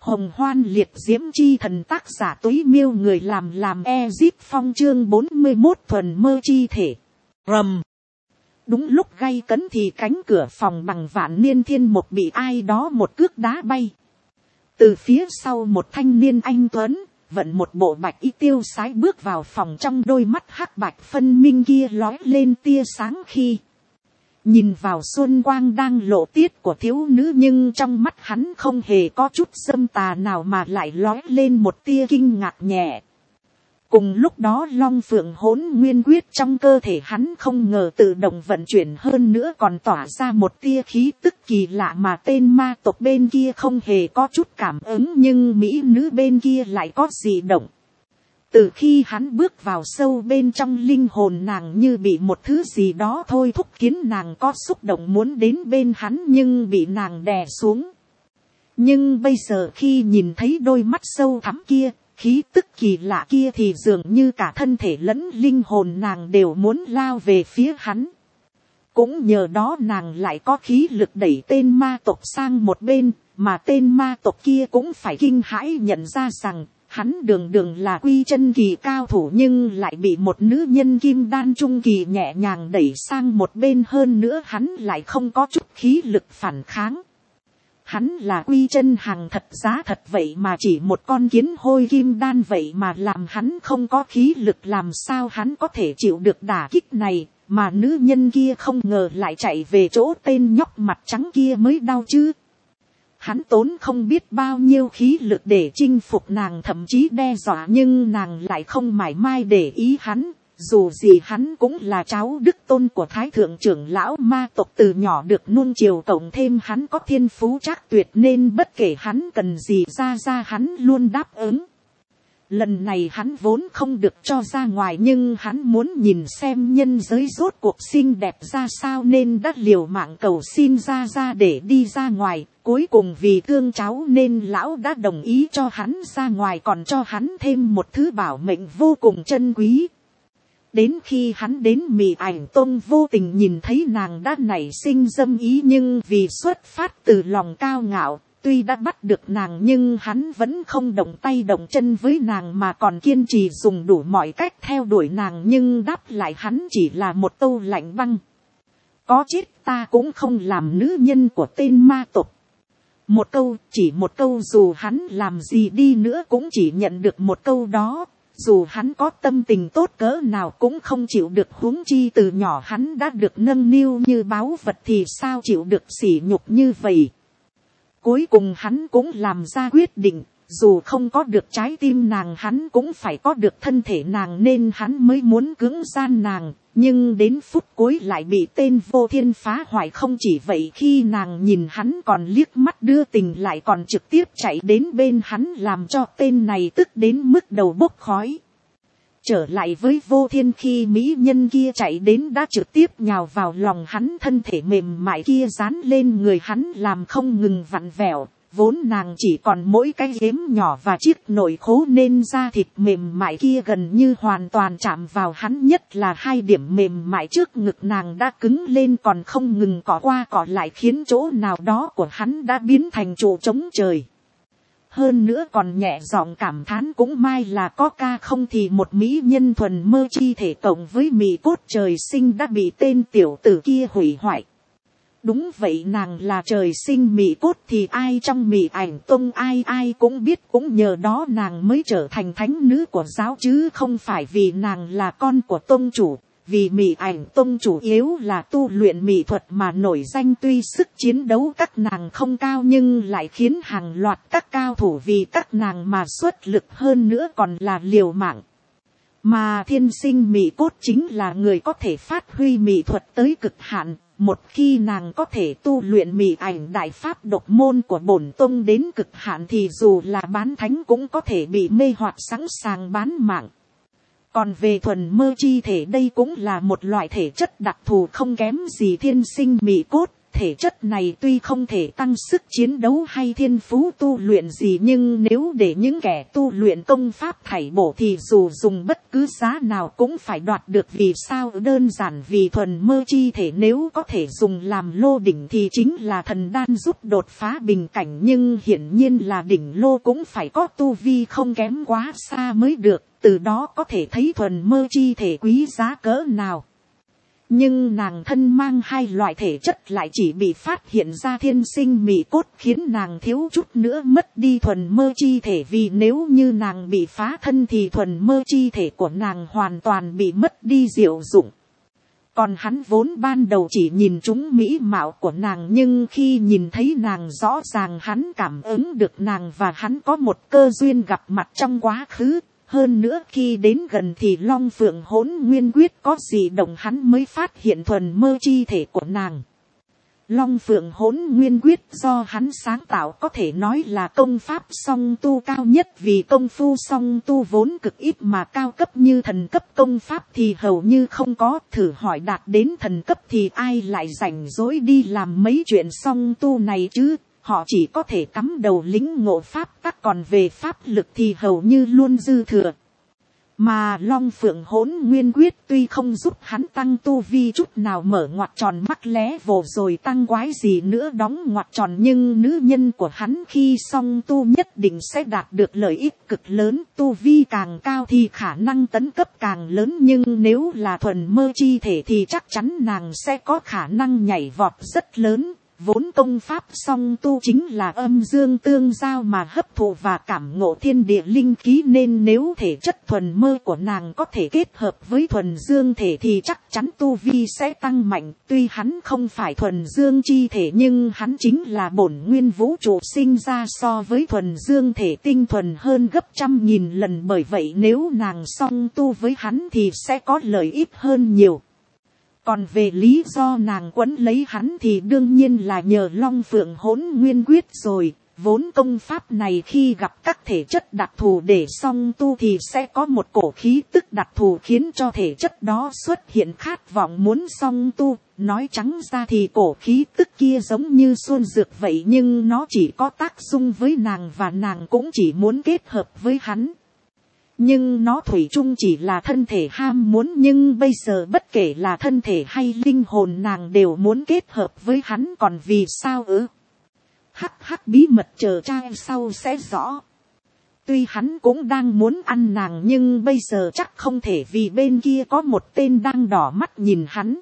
Hồng hoan liệt diễm chi thần tác giả Túy Miêu người làm Ezip Phong chương 41 thuần mơ chi thể. Rầm. Đúng lúc gay cấn thì cánh cửa phòng bằng vạn niên thiên một bị ai đó một cước đá bay. Từ phía sau một thanh niên anh tuấn, vận một bộ bạch y tiêu sái bước vào phòng, trong đôi mắt hắc bạch phân minh kia lóe lên tia sáng khi nhìn vào xuân quang đang lộ tiết của thiếu nữ, nhưng trong mắt hắn không hề có chút dâm tà nào mà lại lóe lên một tia kinh ngạc nhẹ. Cùng lúc đó long phượng hỗn nguyên quyết trong cơ thể hắn không ngờ tự động vận chuyển, hơn nữa còn tỏa ra một tia khí tức kỳ lạ mà tên ma tộc bên kia không hề có chút cảm ứng, nhưng mỹ nữ bên kia lại có dị động. Từ khi hắn bước vào sâu bên trong linh hồn nàng, như bị một thứ gì đó thôi thúc khiến nàng có xúc động muốn đến bên hắn, nhưng bị nàng đè xuống. Nhưng bây giờ khi nhìn thấy đôi mắt sâu thẳm kia, khí tức kỳ lạ kia, thì dường như cả thân thể lẫn linh hồn nàng đều muốn lao về phía hắn. Cũng nhờ đó nàng lại có khí lực đẩy tên ma tộc sang một bên, mà tên ma tộc kia cũng phải kinh hãi nhận ra rằng hắn đường đường là quy chân kỳ cao thủ, nhưng lại bị một nữ nhân kim đan trung kỳ nhẹ nhàng đẩy sang một bên, hơn nữa hắn lại không có chút khí lực phản kháng. Hắn là quy chân hàng thật giá thật, vậy mà chỉ một con kiến hôi kim đan vậy mà làm hắn không có khí lực, làm sao hắn có thể chịu được đả kích này, mà nữ nhân kia không ngờ lại chạy về chỗ tên nhóc mặt trắng kia mới đau chứ. Hắn tốn không biết bao nhiêu khí lực để chinh phục nàng, thậm chí đe dọa, nhưng nàng lại không mảy may để ý hắn. Dù gì hắn cũng là cháu đức tôn của thái thượng trưởng lão ma tộc, từ nhỏ được nuông chiều, cộng thêm hắn có thiên phú trác tuyệt, nên bất kể hắn cần gì ra hắn luôn đáp ứng. Lần này hắn vốn không được cho ra ngoài, nhưng hắn muốn nhìn xem nhân giới rốt cuộc xinh đẹp ra sao, nên đã liều mạng cầu xin ra để đi ra ngoài. Cuối cùng vì thương cháu nên lão đã đồng ý cho hắn ra ngoài, còn cho hắn thêm một thứ bảo mệnh vô cùng chân quý. Đến khi hắn đến Mị Ảnh Tông, vô tình nhìn thấy nàng đã nảy sinh dâm ý, nhưng vì xuất phát từ lòng cao ngạo, tuy đã bắt được nàng nhưng hắn vẫn không động tay động chân với nàng, mà còn kiên trì dùng đủ mọi cách theo đuổi nàng, nhưng đáp lại hắn chỉ là một câu lạnh băng: có chết ta cũng không làm nữ nhân của tên ma tộc. Một câu, chỉ một câu, dù hắn làm gì đi nữa cũng chỉ nhận được một câu đó. Dù hắn có tâm tình tốt cỡ nào cũng không chịu được, huống chi từ nhỏ hắn đã được nâng niu như báu vật thì sao chịu được sỉ nhục như vậy. Cuối cùng hắn cũng làm ra quyết định, dù không có được trái tim nàng hắn cũng phải có được thân thể nàng, nên hắn mới muốn cưỡng gian nàng. Nhưng đến phút cuối lại bị tên Vô Thiên phá hoại. Không chỉ vậy, khi nàng nhìn hắn còn liếc mắt đưa tình, lại còn trực tiếp chạy đến bên hắn, làm cho tên này tức đến mức đầu bốc khói. Trở lại với Vô Thiên, khi mỹ nhân kia chạy đến đã trực tiếp nhào vào lòng hắn, thân thể mềm mại kia dán lên người hắn làm không ngừng vặn vẹo. Vốn nàng chỉ còn mỗi cái yếm nhỏ và chiếc nội khố, nên da thịt mềm mại kia gần như hoàn toàn chạm vào hắn, nhất là hai điểm mềm mại trước ngực nàng đã cứng lên, còn không ngừng cọ qua cọ lại, khiến chỗ nào đó của hắn đã biến thành trụ trống trời. Hơn nữa còn nhẹ giọng cảm thán cũng may là có ca, không thì một mỹ nhân thuần mơ chi thể cộng với mị cốt trời sinh đã bị tên tiểu tử kia hủy hoại. Đúng vậy, nàng là trời sinh mị cốt thì ai trong Mị Ảnh Tông ai cũng biết, cũng nhờ đó nàng mới trở thành thánh nữ của giáo, chứ không phải vì nàng là con của tông chủ. Vì Mị Ảnh Tông chủ yếu là tu luyện mỹ thuật mà nổi danh, tuy sức chiến đấu các nàng không cao nhưng lại khiến hàng loạt các cao thủ vì các nàng mà xuất lực, hơn nữa còn là liều mạng. Mà thiên sinh mị cốt chính là người có thể phát huy mỹ thuật tới cực hạn. Một khi nàng có thể tu luyện Mị Ảnh đại pháp độc môn của bổn tông đến cực hạn, thì dù là bán thánh cũng có thể bị mê hoặc, sẵn sàng bán mạng. Còn về thuần mơ chi thể, đây cũng là một loại thể chất đặc thù không kém gì thiên sinh mị cốt. Thể chất này tuy không thể tăng sức chiến đấu hay thiên phú tu luyện gì, nhưng nếu để những kẻ tu luyện công pháp thảy bổ thì dù dùng bất cứ giá nào cũng phải đoạt được. Vì sao? Đơn giản vì thuần mơ chi thể nếu có thể dùng làm lô đỉnh thì chính là thần đan giúp đột phá bình cảnh, nhưng hiển nhiên là đỉnh lô cũng phải có tu vi không kém quá xa mới được, từ đó có thể thấy thuần mơ chi thể quý giá cỡ nào. Nhưng nàng thân mang hai loại thể chất lại chỉ bị phát hiện ra thiên sinh mị cốt, khiến nàng thiếu chút nữa mất đi thuần mơ chi thể. Vì nếu như nàng bị phá thân thì thuần mơ chi thể của nàng hoàn toàn bị mất đi diệu dụng. Còn hắn vốn ban đầu chỉ nhìn trúng mỹ mạo của nàng, nhưng khi nhìn thấy nàng rõ ràng hắn cảm ứng được nàng và hắn có một cơ duyên gặp mặt trong quá khứ. Hơn nữa khi đến gần thì Long Phượng Hỗn Nguyên Quyết có dị động, hắn mới phát hiện thuần mơ chi thể của nàng. Long Phượng Hỗn Nguyên Quyết do hắn sáng tạo có thể nói là công pháp song tu cao nhất, vì công phu song tu vốn cực ít mà cao cấp như thần cấp công pháp thì hầu như không có. Thử hỏi đạt đến thần cấp thì ai lại rảnh rỗi đi làm mấy chuyện song tu này chứ. Họ chỉ có thể cắm đầu lĩnh ngộ pháp tắc, còn về pháp lực thì hầu như luôn dư thừa. Mà Long Phượng Hỗn Nguyên Quyết tuy không giúp hắn tăng tu vi chút nào, mở ngoặc tròn mắt lé vồ rồi tăng quái gì nữa đóng ngoặc tròn, nhưng nữ nhân của hắn khi song tu nhất định sẽ đạt được lợi ích cực lớn. Tu vi càng cao thì khả năng tấn cấp càng lớn, nhưng nếu là thuần mơ chi thể thì chắc chắn nàng sẽ có khả năng nhảy vọt rất lớn. Vốn công pháp song tu chính là âm dương tương giao mà hấp thụ và cảm ngộ thiên địa linh khí, nên nếu thể chất thuần mơ của nàng có thể kết hợp với thuần dương thể thì chắc chắn tu vi sẽ tăng mạnh. Tuy hắn không phải thuần dương chi thể nhưng hắn chính là bổn nguyên vũ trụ sinh ra, so với thuần dương thể tinh thuần hơn gấp 100.000 lần. Bởi vậy nếu nàng song tu với hắn thì sẽ có lợi ích hơn nhiều. Còn về lý do nàng quấn lấy hắn thì đương nhiên là nhờ Long Phượng Hỗn Nguyên Quyết rồi. Vốn công pháp này khi gặp các thể chất đặc thù để song tu thì sẽ có một cổ khí tức đặc thù khiến cho thể chất đó xuất hiện khát vọng muốn song tu. Nói trắng ra thì cổ khí tức kia giống như xuân dược vậy, nhưng nó chỉ có tác dụng với nàng và nàng cũng chỉ muốn kết hợp với hắn. Nhưng nó thủy chung chỉ là thân thể ham muốn, nhưng bây giờ bất kể là thân thể hay linh hồn nàng đều muốn kết hợp với hắn. Còn vì sao ư? Hắc bí mật chờ trai sau sẽ rõ. Tuy hắn cũng đang muốn ăn nàng nhưng bây giờ chắc không thể, vì bên kia có một tên đang đỏ mắt nhìn hắn.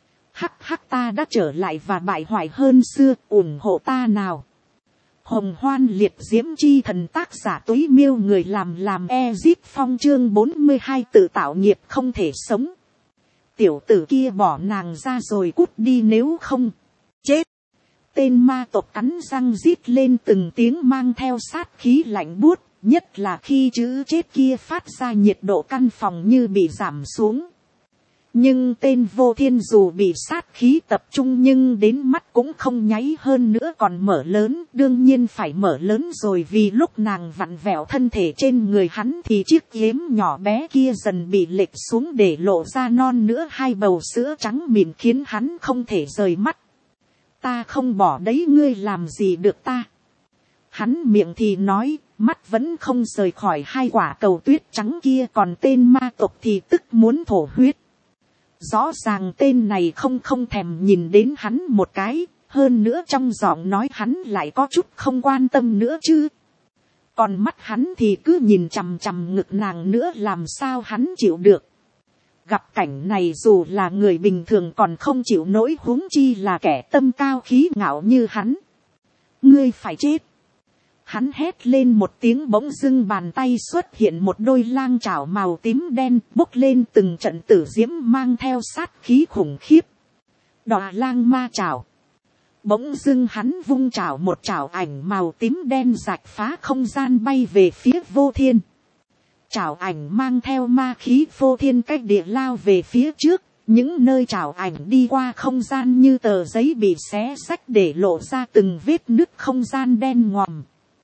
Ta đã trở lại và bại hoại hơn xưa, ủng hộ ta nào. Hồng Hoan Liệt Diễm Chi Thần, tác giả Túy Miêu, người làm Ezip Phong, chương 42 tự tạo nghiệp không thể sống. Tiểu tử kia bỏ nàng ra rồi cút đi nếu không chết. Tên ma tộc cắn răng rít lên từng tiếng mang theo sát khí lạnh buốt, nhất là khi chữ chết kia phát ra nhiệt độ căn phòng như bị giảm xuống. Nhưng tên Vô Thiên dù bị sát khí tập trung nhưng đến mắt cũng không nháy, hơn nữa còn mở lớn. Đương nhiên phải mở lớn rồi, vì lúc nàng vặn vẹo thân thể trên người hắn thì chiếc yếm nhỏ bé kia dần bị lệch xuống để lộ ra non nữa hai bầu sữa trắng mịn, khiến hắn không thể rời mắt. Ta không bỏ đấy, ngươi làm gì được ta. Hắn miệng thì nói, mắt vẫn không rời khỏi hai quả cầu tuyết trắng kia, còn tên ma tộc thì tức muốn thổ huyết. Rõ ràng tên này không thèm nhìn đến hắn một cái, hơn nữa trong giọng nói hắn lại có chút không quan tâm nữa chứ. Còn mắt hắn thì cứ nhìn chằm chằm ngực nàng nữa, làm sao hắn chịu được. Gặp cảnh này dù là người bình thường còn không chịu nổi, huống chi là kẻ tâm cao khí ngạo như hắn. Ngươi phải chết. Hắn hét lên một tiếng, bỗng dưng bàn tay xuất hiện một đôi lang chảo màu tím đen, bốc lên từng trận tử diễm mang theo sát khí khủng khiếp. Đọa lang ma chảo. Bỗng dưng hắn vung chảo, một chảo ảnh màu tím đen rạch phá không gian bay về phía Vô Thiên. Chảo ảnh mang theo ma khí phô thiên cách địa lao về phía trước. Những nơi chảo ảnh đi qua không gian như tờ giấy bị xé xách để lộ ra từng vết nứt không gian đen ngòm.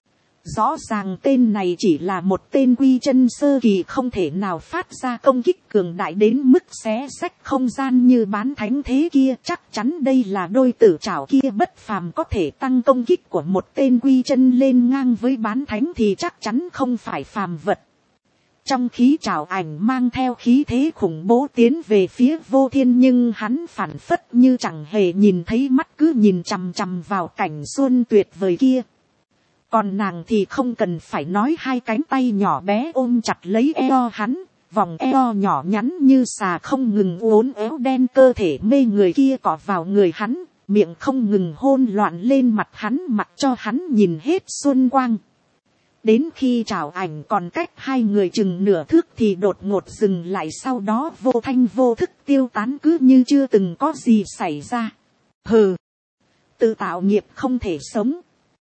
Rõ ràng tên này chỉ là một tên quy chân sơ kỳ, không thể nào phát ra công kích cường đại đến mức xé xách không gian như bán thánh thế kia. Chắc chắn đây là đôi tử trảo kia bất phàm, có thể tăng công kích của một tên quy chân lên ngang với bán thánh thì chắc chắn không phải phàm vật. Trong khí trảo ảnh mang theo khí thế khủng bố tiến về phía Vô Thiên, nhưng hắn phản phất như chẳng hề nhìn thấy, mắt cứ nhìn chằm chằm vào cảnh xuân tuyệt vời kia. Còn nàng thì không cần phải nói, hai cánh tay nhỏ bé ôm chặt lấy eo hắn, vòng eo nhỏ nhắn như xà không ngừng uốn éo đen cơ thể mê người kia cọ vào người hắn, miệng không ngừng hôn loạn lên mặt hắn, mặc cho hắn nhìn hết xuân quang. Đến khi trảo ảnh còn cách hai người chừng nửa thước thì đột ngột dừng lại, sau đó vô thanh vô thức tiêu tán, cứ như chưa từng có gì xảy ra. Hừ, tự tạo nghiệp không thể sống.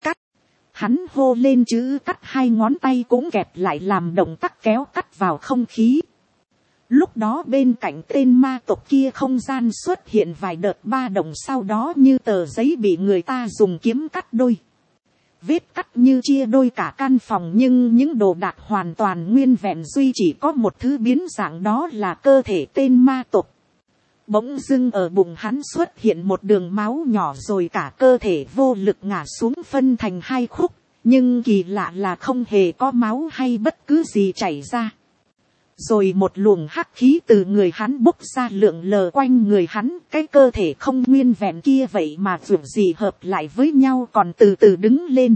Hắn hô lên chữ cắt, hai ngón tay cũng kẹp lại làm động tác kéo cắt vào không khí. Lúc đó bên cạnh tên ma tộc kia không gian xuất hiện vài đợt ba động, sau đó như tờ giấy bị người ta dùng kiếm cắt đôi. Vết cắt như chia đôi cả căn phòng, nhưng những đồ đạc hoàn toàn nguyên vẹn, duy chỉ có một thứ biến dạng, đó là cơ thể tên ma tộc. Bỗng dưng ở bụng hắn xuất hiện một đường máu nhỏ, rồi cả cơ thể vô lực ngả xuống phân thành hai khúc, nhưng kỳ lạ là không hề có máu hay bất cứ gì chảy ra. Rồi một luồng hắc khí từ người hắn bốc ra lượn lờ quanh người hắn, cái cơ thể không nguyên vẹn kia vậy mà vượt gì hợp lại với nhau, còn từ từ đứng lên.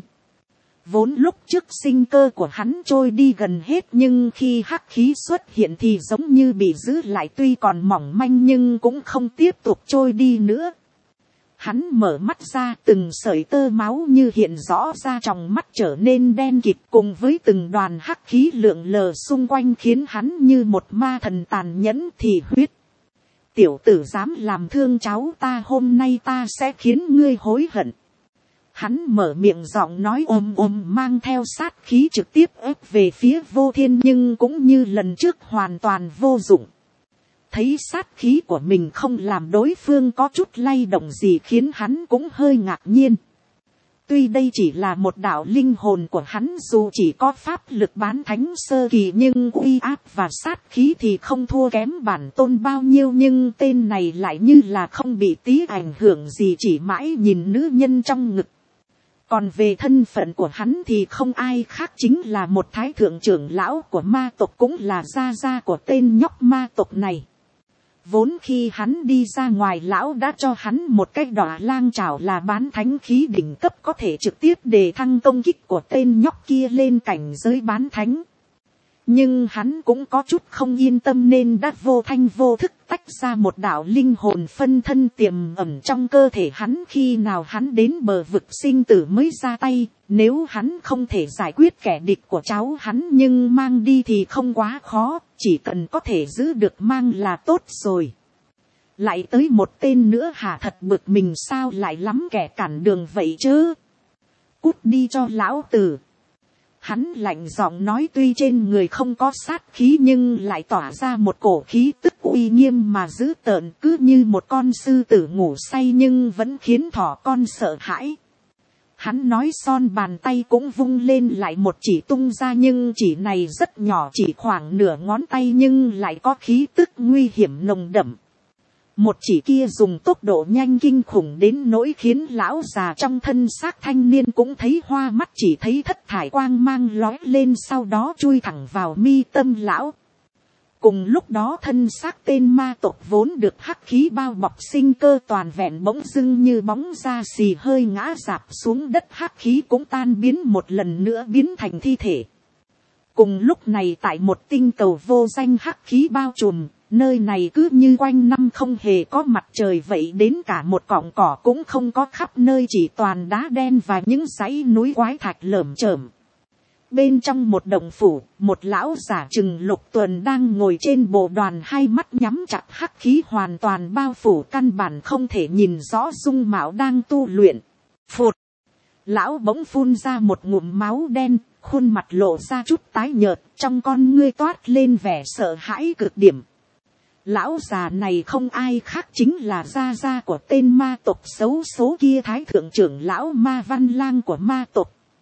Vốn lúc trước sinh cơ của hắn trôi đi gần hết, nhưng khi hắc khí xuất hiện thì giống như bị giữ lại, tuy còn mỏng manh nhưng cũng không tiếp tục trôi đi nữa. Hắn mở mắt ra, từng sợi tơ máu như hiện rõ ra trong mắt trở nên đen kịt, cùng với từng đoàn hắc khí lượn lờ xung quanh khiến hắn như một ma thần tàn nhẫn thì huyết. Tiểu tử dám làm thương cháu ta, hôm nay ta sẽ khiến ngươi hối hận. Hắn mở miệng giọng nói ồm ồm mang theo sát khí, trực tiếp ép về phía Vô Thiên, nhưng cũng như lần trước hoàn toàn vô dụng. Thấy sát khí của mình không làm đối phương có chút lay động gì, khiến hắn cũng hơi ngạc nhiên. Tuy đây chỉ là một đạo linh hồn của hắn, dù chỉ có pháp lực bán thánh sơ kỳ, nhưng uy áp và sát khí thì không thua kém bản tôn bao nhiêu, nhưng tên này lại như là không bị tí ảnh hưởng gì, chỉ mãi nhìn nữ nhân trong ngực. Còn về thân phận của hắn thì không ai khác chính là một thái thượng trưởng lão của ma tộc, cũng là gia gia của tên nhóc ma tộc này. Vốn khi hắn đi ra ngoài, lão đã cho hắn một cái đọa lang trảo là bán thánh khí đỉnh cấp, có thể trực tiếp đề thăng công kích của tên nhóc kia lên cảnh giới bán thánh. Nhưng hắn cũng có chút không yên tâm nên đã vô thanh vô thức tách ra một đạo linh hồn phân thân tiềm ẩn trong cơ thể hắn, khi nào hắn đến bờ vực sinh tử mới ra tay. Nếu hắn không thể giải quyết kẻ địch của cháu hắn nhưng mang đi thì không quá khó, chỉ cần có thể giữ được mang là tốt rồi. Lại tới một tên nữa hả, thật bực mình, sao lại lắm kẻ cản đường vậy chứ. Cút đi cho lão tử. Hắn lạnh giọng nói, tuy trên người không có sát khí nhưng lại tỏa ra một cổ khí tức uy nghiêm mà dữ tợn, cứ như một con sư tử ngủ say nhưng vẫn khiến thỏ con sợ hãi. Hắn nói son bàn tay cũng vung lên lại một chỉ tung ra, nhưng chỉ này rất nhỏ, chỉ khoảng nửa ngón tay nhưng lại có khí tức nguy hiểm nồng đậm. Một chỉ kia dùng tốc độ nhanh kinh khủng đến nỗi khiến lão già trong thân xác thanh niên cũng thấy hoa mắt, chỉ thấy thất thải quang mang lói lên, sau đó chui thẳng vào mi tâm lão. Cùng lúc đó thân xác tên ma tộc vốn được hắc khí bao bọc sinh cơ toàn vẹn bỗng dưng như bóng da xì hơi ngã rạp xuống đất, hắc khí cũng tan biến một lần nữa biến thành thi thể. Cùng lúc này tại một tinh cầu vô danh, hắc khí bao trùm, nơi này cứ như quanh năm không hề có mặt trời vậy, đến cả một cọng cỏ cũng không có, khắp nơi chỉ toàn đá đen và những dãy núi quái thạch lởm chởm. Bên trong một động phủ, một lão giả chừng lục tuần đang ngồi trên bộ đoàn, hai mắt nhắm chặt, hắc khí hoàn toàn bao phủ, căn bản không thể nhìn rõ dung mạo, đang tu luyện. Phụt! Lão bỗng phun ra một ngụm máu đen, khuôn mặt lộ ra chút tái nhợt, trong con ngươi toát lên vẻ sợ hãi cực điểm. Lão già này không ai khác chính là gia gia của tên ma tộc xấu số kia, thái thượng trưởng lão Ma Văn Lang của ma tộc.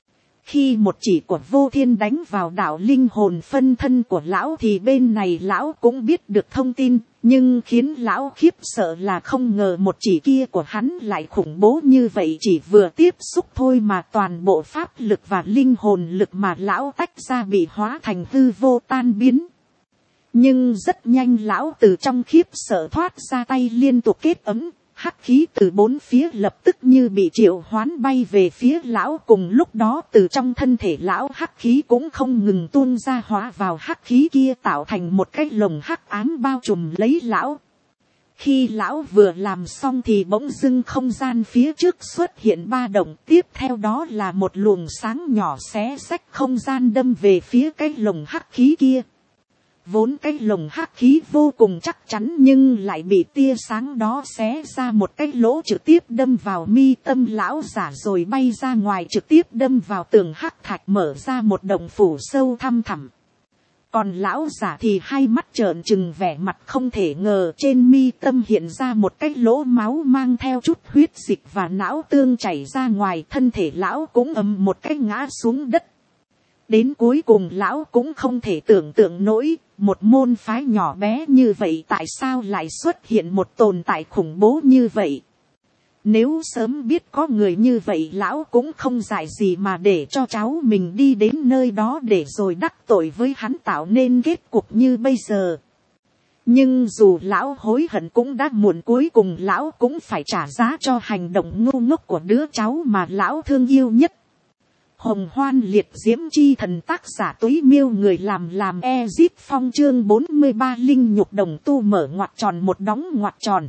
Khi một chỉ của vô thiên đánh vào đạo linh hồn phân thân của lão thì bên này lão cũng biết được thông tin, nhưng khiến lão khiếp sợ là không ngờ một chỉ kia của hắn lại khủng bố như vậy. Chỉ vừa tiếp xúc thôi mà toàn bộ pháp lực và linh hồn lực mà lão tách ra bị hóa thành hư vô tan biến. Nhưng rất nhanh lão từ trong khiếp sợ thoát ra, tay liên tục kết ấm. Hắc khí từ bốn phía lập tức như bị triệu hoán bay về phía lão. Cùng lúc đó từ trong thân thể lão hắc khí cũng không ngừng tuôn ra, hóa vào hắc khí kia tạo thành một cái lồng hắc ám bao trùm lấy lão. Khi lão vừa làm xong thì bỗng dưng không gian phía trước xuất hiện ba động, tiếp theo đó là một luồng sáng nhỏ xé xách không gian đâm về phía cái lồng hắc khí kia. Vốn cái lồng hắc khí vô cùng chắc chắn nhưng lại bị tia sáng đó xé ra một cái lỗ, trực tiếp đâm vào mi tâm lão giả rồi bay ra ngoài, trực tiếp đâm vào tường hắc thạch, mở ra một động phủ sâu thăm thẳm. Còn lão giả thì hai mắt trợn trừng, vẻ mặt không thể ngờ, trên mi tâm hiện ra một cái lỗ máu mang theo chút huyết dịch và não tương chảy ra ngoài, thân thể lão cũng ầm một cái ngã xuống đất. Đến cuối cùng lão cũng không thể tưởng tượng nổi, một môn phái nhỏ bé như vậy tại sao lại xuất hiện một tồn tại khủng bố như vậy. Nếu sớm biết có người như vậy lão cũng không dại gì mà để cho cháu mình đi đến nơi đó để rồi đắc tội với hắn, tạo nên kết cục như bây giờ. Nhưng dù lão hối hận cũng đã muộn, cuối cùng lão cũng phải trả giá cho hành động ngu ngốc của đứa cháu mà lão thương yêu nhất. Hồng Hoan Liệt Diễm Chi Thần, tác giả Túy Miêu, người làm Ezip Phong, chương 43 linh nhục đồng tu, mở ngoặc tròn một đóng ngoặc tròn.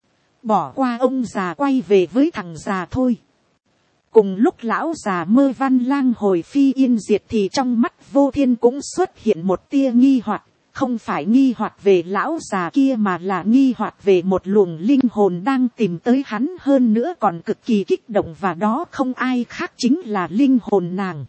Bỏ qua ông già, quay về với thằng già thôi. Cùng lúc lão già Mơ Văn Lang hồi phi yên diệt thì trong mắt vô thiên cũng xuất hiện một tia nghi hoặc. Không phải nghi hoặc về lão già kia mà là nghi hoặc về một luồng linh hồn đang tìm tới hắn, hơn nữa còn cực kỳ kích động, và đó không ai khác chính là linh hồn nàng.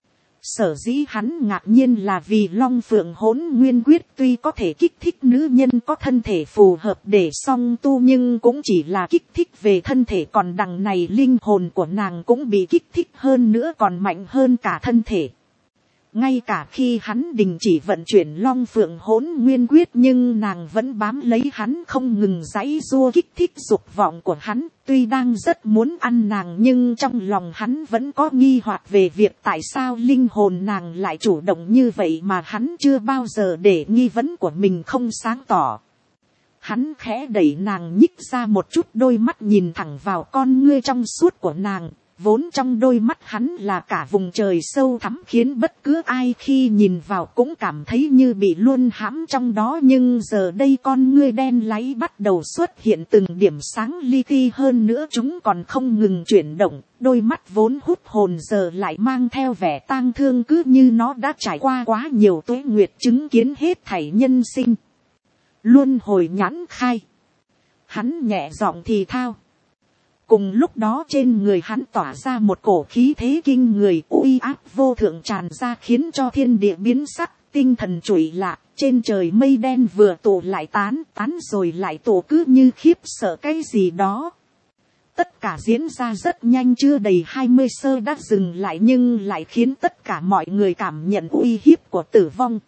Sở dĩ hắn ngạc nhiên là vì Long Phượng Hỗn Nguyên Quyết tuy có thể kích thích nữ nhân có thân thể phù hợp để song tu nhưng cũng chỉ là kích thích về thân thể, còn đằng này linh hồn của nàng cũng bị kích thích hơn nữa, còn mạnh hơn cả thân thể. Ngay cả khi hắn đình chỉ vận chuyển Long Phượng Hỗn Nguyên Quyết nhưng nàng vẫn bám lấy hắn không ngừng giãy giụa kích thích dục vọng của hắn. Tuy đang rất muốn ăn nàng nhưng trong lòng hắn vẫn có nghi hoặc về việc tại sao linh hồn nàng lại chủ động như vậy mà hắn chưa bao giờ để nghi vấn của mình không sáng tỏ. Hắn khẽ đẩy nàng nhích ra một chút, đôi mắt nhìn thẳng vào con ngươi trong suốt của nàng. Vốn trong đôi mắt hắn là cả vùng trời sâu thẳm, khiến bất cứ ai khi nhìn vào cũng cảm thấy như bị luôn hãm trong đó. Nhưng giờ đây con ngươi đen láy bắt đầu xuất hiện từng điểm sáng li ti, hơn nữa chúng còn không ngừng chuyển động. Đôi mắt vốn hút hồn giờ lại mang theo vẻ tang thương, cứ như nó đã trải qua quá nhiều tuế nguyệt chứng kiến hết thảy nhân sinh. Luân hồi nhãn khai. Hắn nhẹ giọng thì thao. Cùng lúc đó trên người hắn tỏa ra một cổ khí thế kinh người, uy áp vô thượng tràn ra khiến cho thiên địa biến sắc, tinh thần trụy lạ. Trên trời mây đen vừa tụ lại tán rồi lại tụ, cứ như khiếp sợ cái gì đó. Tất cả diễn ra rất nhanh, chưa đầy 20 sơ đã dừng lại nhưng lại khiến tất cả mọi người cảm nhận uy hiếp của tử vong.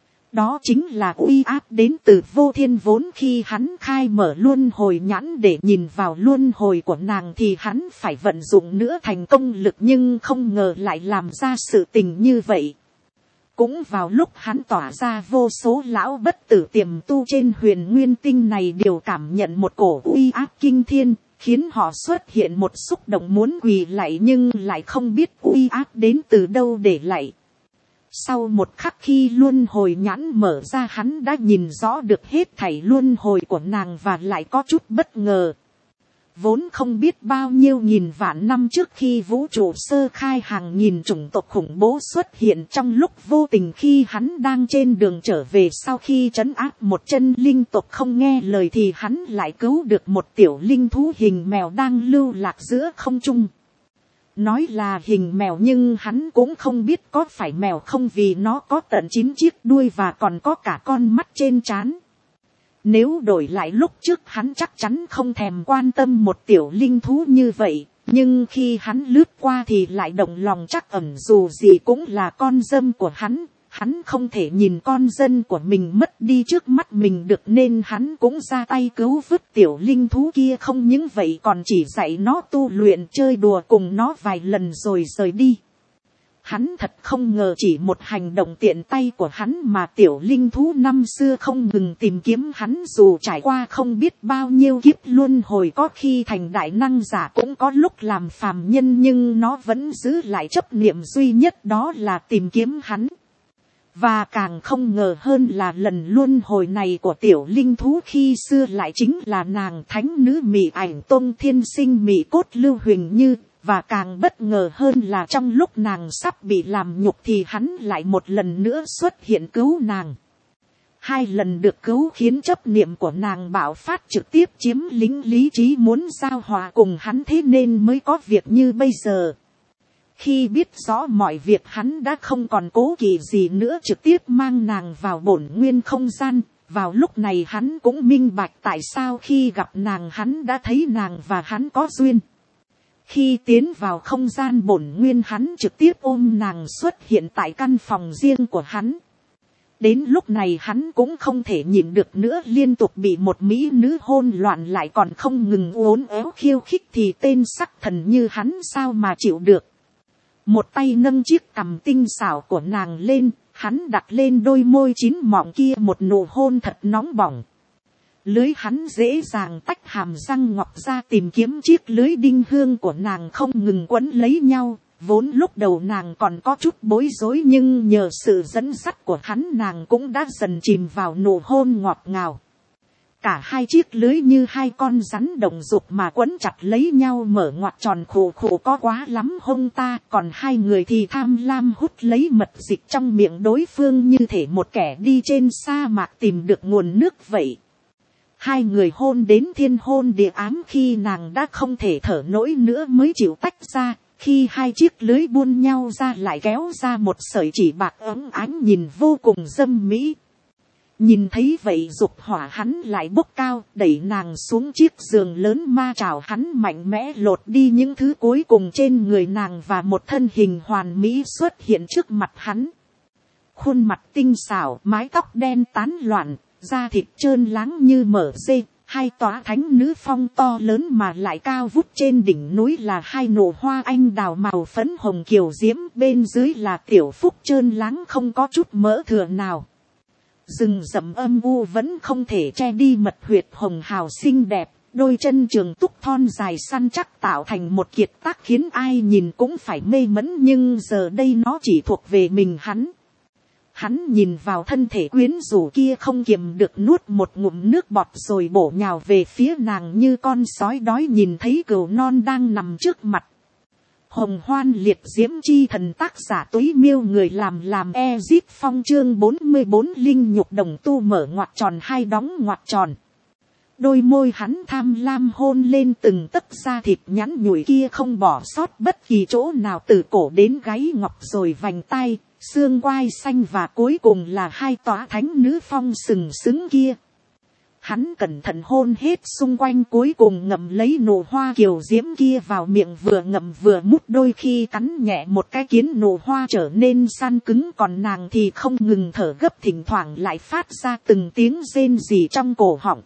Đó chính là uy áp đến từ vô thiên. Vốn khi hắn khai mở luân hồi nhãn để nhìn vào luân hồi của nàng thì hắn phải vận dụng nữa thành công lực, nhưng không ngờ lại làm ra sự tình như vậy. Cũng vào lúc hắn tỏa ra, vô số lão bất tử tiềm tu trên huyền nguyên tinh này đều cảm nhận một cổ uy áp kinh thiên, khiến họ xuất hiện một xúc động muốn quỳ lạy nhưng lại không biết uy áp đến từ đâu để lạy. Sau một khắc khi luân hồi nhãn mở ra, hắn đã nhìn rõ được hết thảy luân hồi của nàng và lại có chút bất ngờ. Vốn không biết bao nhiêu nghìn vạn năm trước khi vũ trụ sơ khai, hàng nghìn chủng tộc khủng bố xuất hiện trong lúc vô tình khi hắn đang trên đường trở về. Sau khi trấn áp một chân linh tộc không nghe lời thì hắn lại cứu được một tiểu linh thú hình mèo đang lưu lạc giữa không trung. Nói là hình mèo nhưng hắn cũng không biết có phải mèo không, vì nó có tận 9 chiếc đuôi và còn có cả con mắt trên trán. Nếu đổi lại lúc trước hắn chắc chắn không thèm quan tâm một tiểu linh thú như vậy, Nhưng khi hắn lướt qua thì lại động lòng chắc ẩn dù gì cũng là con dâm của hắn. Hắn không thể nhìn con dân của mình mất đi trước mắt mình được nên hắn cũng ra tay cứu vớt tiểu linh thú kia, không những vậy còn chỉ dạy nó tu luyện, chơi đùa cùng nó vài lần rồi rời đi. Hắn thật không ngờ chỉ một hành động tiện tay của hắn mà tiểu linh thú năm xưa không ngừng tìm kiếm hắn, dù trải qua không biết bao nhiêu kiếp luân hồi, có khi thành đại năng giả cũng có lúc làm phàm nhân, nhưng nó vẫn giữ lại chấp niệm duy nhất đó là tìm kiếm hắn. Và càng không ngờ hơn là lần luân hồi này của tiểu linh thú khi xưa lại chính là nàng thánh nữ Mị Ảnh Tông thiên sinh Mị Cốt Lưu Huỳnh Như. Và càng bất ngờ hơn là trong lúc nàng sắp bị làm nhục thì hắn lại một lần nữa xuất hiện cứu nàng. 2 lần được cứu khiến chấp niệm của nàng bạo phát, trực tiếp chiếm lĩnh lý trí, muốn giao hòa cùng hắn, thế nên mới có việc như bây giờ. Khi biết rõ mọi việc, hắn đã không còn cố kỵ gì nữa, trực tiếp mang nàng vào bổn nguyên không gian. Vào lúc này hắn cũng minh bạch tại sao khi gặp nàng hắn đã thấy nàng và hắn có duyên. Khi tiến vào không gian bổn nguyên, hắn trực tiếp ôm nàng xuất hiện tại căn phòng riêng của hắn. Đến lúc này hắn cũng không thể nhịn được nữa, liên tục bị một mỹ nữ hôn loạn lại còn không ngừng uốn éo khiêu khích thì tên sắc thần như hắn sao mà chịu được. Một tay nâng chiếc cằm tinh xảo của nàng lên, hắn đặt lên đôi môi chín mọng kia một nụ hôn thật nóng bỏng. Lưới hắn dễ dàng tách hàm răng ngọc ra tìm kiếm chiếc lưới đinh hương của nàng không ngừng quấn lấy nhau. Vốn lúc đầu nàng còn có chút bối rối, nhưng nhờ sự dẫn dắt của hắn nàng cũng đã dần chìm vào nụ hôn ngọt ngào. Cả 2 chiếc lưới như 2 con rắn đồng dục mà quấn chặt lấy nhau, mở ngoặt tròn khổ khổ có quá lắm hông ta. Còn 2 người thì tham lam hút lấy mật dịch trong miệng đối phương như thể một kẻ đi trên sa mạc tìm được nguồn nước vậy. 2 người hôn đến thiên hôn địa ám, khi nàng đã không thể thở nổi nữa mới chịu tách ra. Khi 2 chiếc lưới buôn nhau ra lại kéo ra một sợi chỉ bạc óng ánh nhìn vô cùng dâm mỹ. Nhìn thấy vậy dục hỏa hắn lại bốc cao, đẩy nàng xuống chiếc giường lớn ma chảo hắn mạnh mẽ lột đi những thứ cuối cùng trên người nàng và một thân hình hoàn mỹ xuất hiện trước mặt hắn. Khuôn mặt tinh xảo, mái tóc đen tán loạn, da thịt trơn láng như mở dê. 2 tòa thánh nữ phong to lớn mà lại cao vút trên đỉnh núi là 2 nụ hoa anh đào màu phấn hồng kiều diễm, bên dưới là tiểu phúc trơn láng không có chút mỡ thừa nào. Rừng rậm âm u vẫn không thể che đi mật huyệt hồng hào xinh đẹp, đôi chân trường túc thon dài săn chắc tạo thành một kiệt tác khiến ai nhìn cũng phải mê mẫn, nhưng giờ đây nó chỉ thuộc về mình hắn. Hắn nhìn vào thân thể quyến rũ kia không kiềm được nuốt một ngụm nước bọt rồi bổ nhào về phía nàng như con sói đói nhìn thấy cừu non đang nằm trước mặt. Hồng Hoan Liệt Diễm Chi Thần, tác giả Túy Miêu, người làm Ezip Phong, chương 44 linh nhục đồng tu, mở ngoặc tròn 2 đóng ngoặc tròn. Đôi môi hắn tham lam hôn lên từng tấc da thịt nhẵn nhụi kia, không bỏ sót bất kỳ chỗ nào, từ cổ đến gáy ngọc rồi vành tai, xương quai xanh và cuối cùng là 2 tòa thánh nữ phong sừng sững kia. Hắn cẩn thận hôn hết xung quanh, cuối cùng ngậm lấy nụ hoa kiều diễm kia vào miệng, vừa ngậm vừa mút, đôi khi cắn nhẹ một cái khiến nụ hoa trở nên săn cứng, còn nàng thì không ngừng thở gấp, thỉnh thoảng lại phát ra từng tiếng rên rỉ trong cổ họng.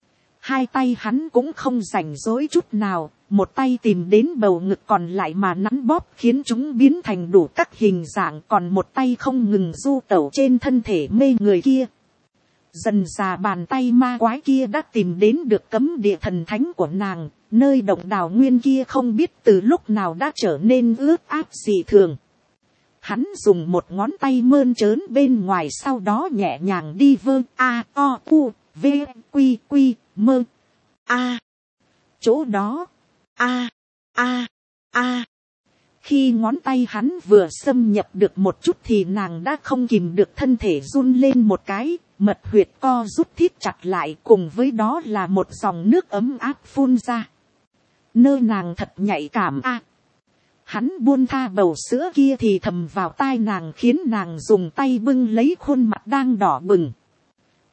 2 tay hắn cũng không rảnh rỗi chút nào, một tay tìm đến bầu ngực, còn lại mà nắn bóp khiến chúng biến thành đủ các hình dạng, còn một tay không ngừng du tẩu trên thân thể mê người kia. Dần dà bàn tay ma quái kia đã tìm đến được cấm địa thần thánh của nàng, nơi động đào nguyên kia không biết từ lúc nào đã trở nên ướt át dị thường. Hắn dùng một ngón tay mơn trớn bên ngoài, sau đó nhẹ nhàng đi vơ a o u v q q mơ a. Chỗ đó a a a. Khi ngón tay hắn vừa xâm nhập được một chút thì nàng đã không kìm được thân thể run lên một cái, mật huyệt co rút thít chặt lại, cùng với đó là một dòng nước ấm áp phun ra. Nơ nàng thật nhạy cảm a. Hắn buông tha bầu sữa kia thì thầm vào tai nàng, khiến nàng dùng tay bưng lấy khuôn mặt đang đỏ bừng.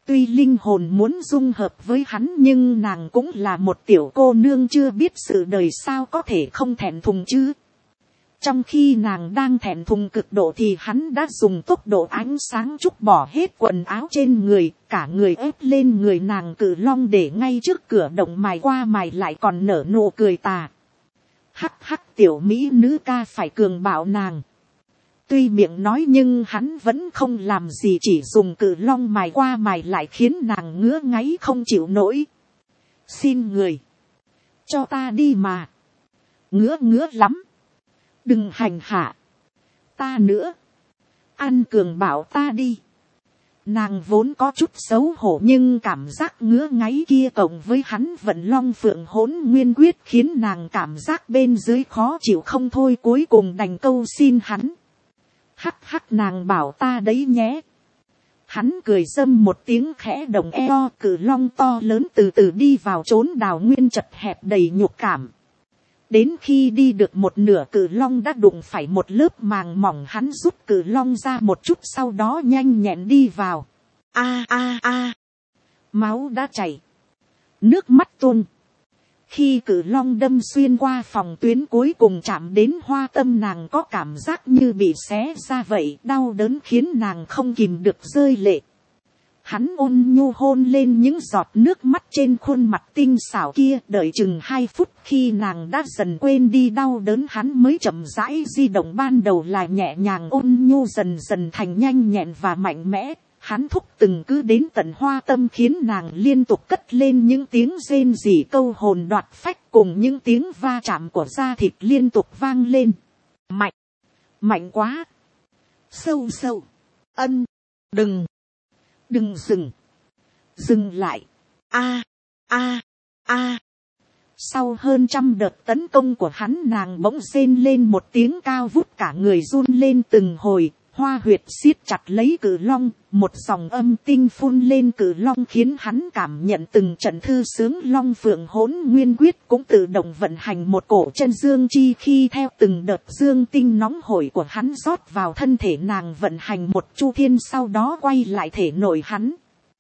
tuy linh hồn muốn dung hợp với hắn nhưng nàng cũng là một tiểu cô nương chưa biết sự đời, sao có thể không thẹn thùng chứ. Trong khi nàng đang thẹn thùng cực độ thì hắn đã dùng tốc độ ánh sáng trúc bỏ hết quần áo trên người, cả người ép lên người nàng cự long để ngay trước cửa động mài qua mài lại còn nở nụ cười tà. Hắc hắc, tiểu mỹ nữ ca phải cường bạo nàng. Tuy miệng nói nhưng hắn vẫn không làm gì, chỉ dùng cự long mài qua mài lại khiến nàng ngứa ngáy không chịu nổi. Xin người, cho ta đi mà. Ngứa lắm. Đừng hành hạ ta nữa. Ăn cường bảo ta đi. Nàng vốn có chút xấu hổ nhưng cảm giác ngứa ngáy kia cộng với hắn vận long phượng hỗn nguyên quyết khiến nàng cảm giác bên dưới khó chịu không thôi, cuối cùng đành câu xin hắn. Hắc hắc, nàng bảo ta đấy nhé. Hắn cười dâm một tiếng khẽ động eo, cự long to lớn từ từ đi vào chốn đào nguyên chật hẹp đầy nhục cảm. Đến khi đi được một nửa, cự long đã đụng phải một lớp màng mỏng, hắn rút cự long ra một chút sau đó nhanh nhẹn đi vào. A. Máu đã chảy, nước mắt tuôn. Khi cự long đâm xuyên qua phòng tuyến cuối cùng chạm đến hoa tâm, nàng có cảm giác như bị xé ra vậy, đau đớn khiến nàng không kìm được rơi lệ. Hắn ôn nhu hôn lên những giọt nước mắt trên khuôn mặt tinh xảo kia, đợi chừng 2 phút khi nàng đã dần quên đi đau đớn, hắn mới chậm rãi di động, ban đầu là nhẹ nhàng ôn nhu dần dần thành nhanh nhẹn và mạnh mẽ. Hắn thúc từng cứ đến tận hoa tâm khiến nàng liên tục cất lên những tiếng rên rỉ câu hồn đoạt phách, cùng những tiếng va chạm của da thịt liên tục vang lên. Mạnh quá. Sâu. Đừng dừng lại. A. Sau hơn 100 đợt tấn công của hắn, nàng bỗng rên lên một tiếng cao vút, cả người run lên từng hồi. Hoa huyệt siết chặt lấy cự long, một dòng âm tinh phun lên cự long khiến hắn cảm nhận từng trận thư sướng. Long phượng hỗn nguyên quyết cũng tự động vận hành một cổ chân dương chi, khi theo từng đợt dương tinh nóng hổi của hắn rót vào thân thể nàng vận hành một chu thiên, sau đó quay lại thể nội hắn.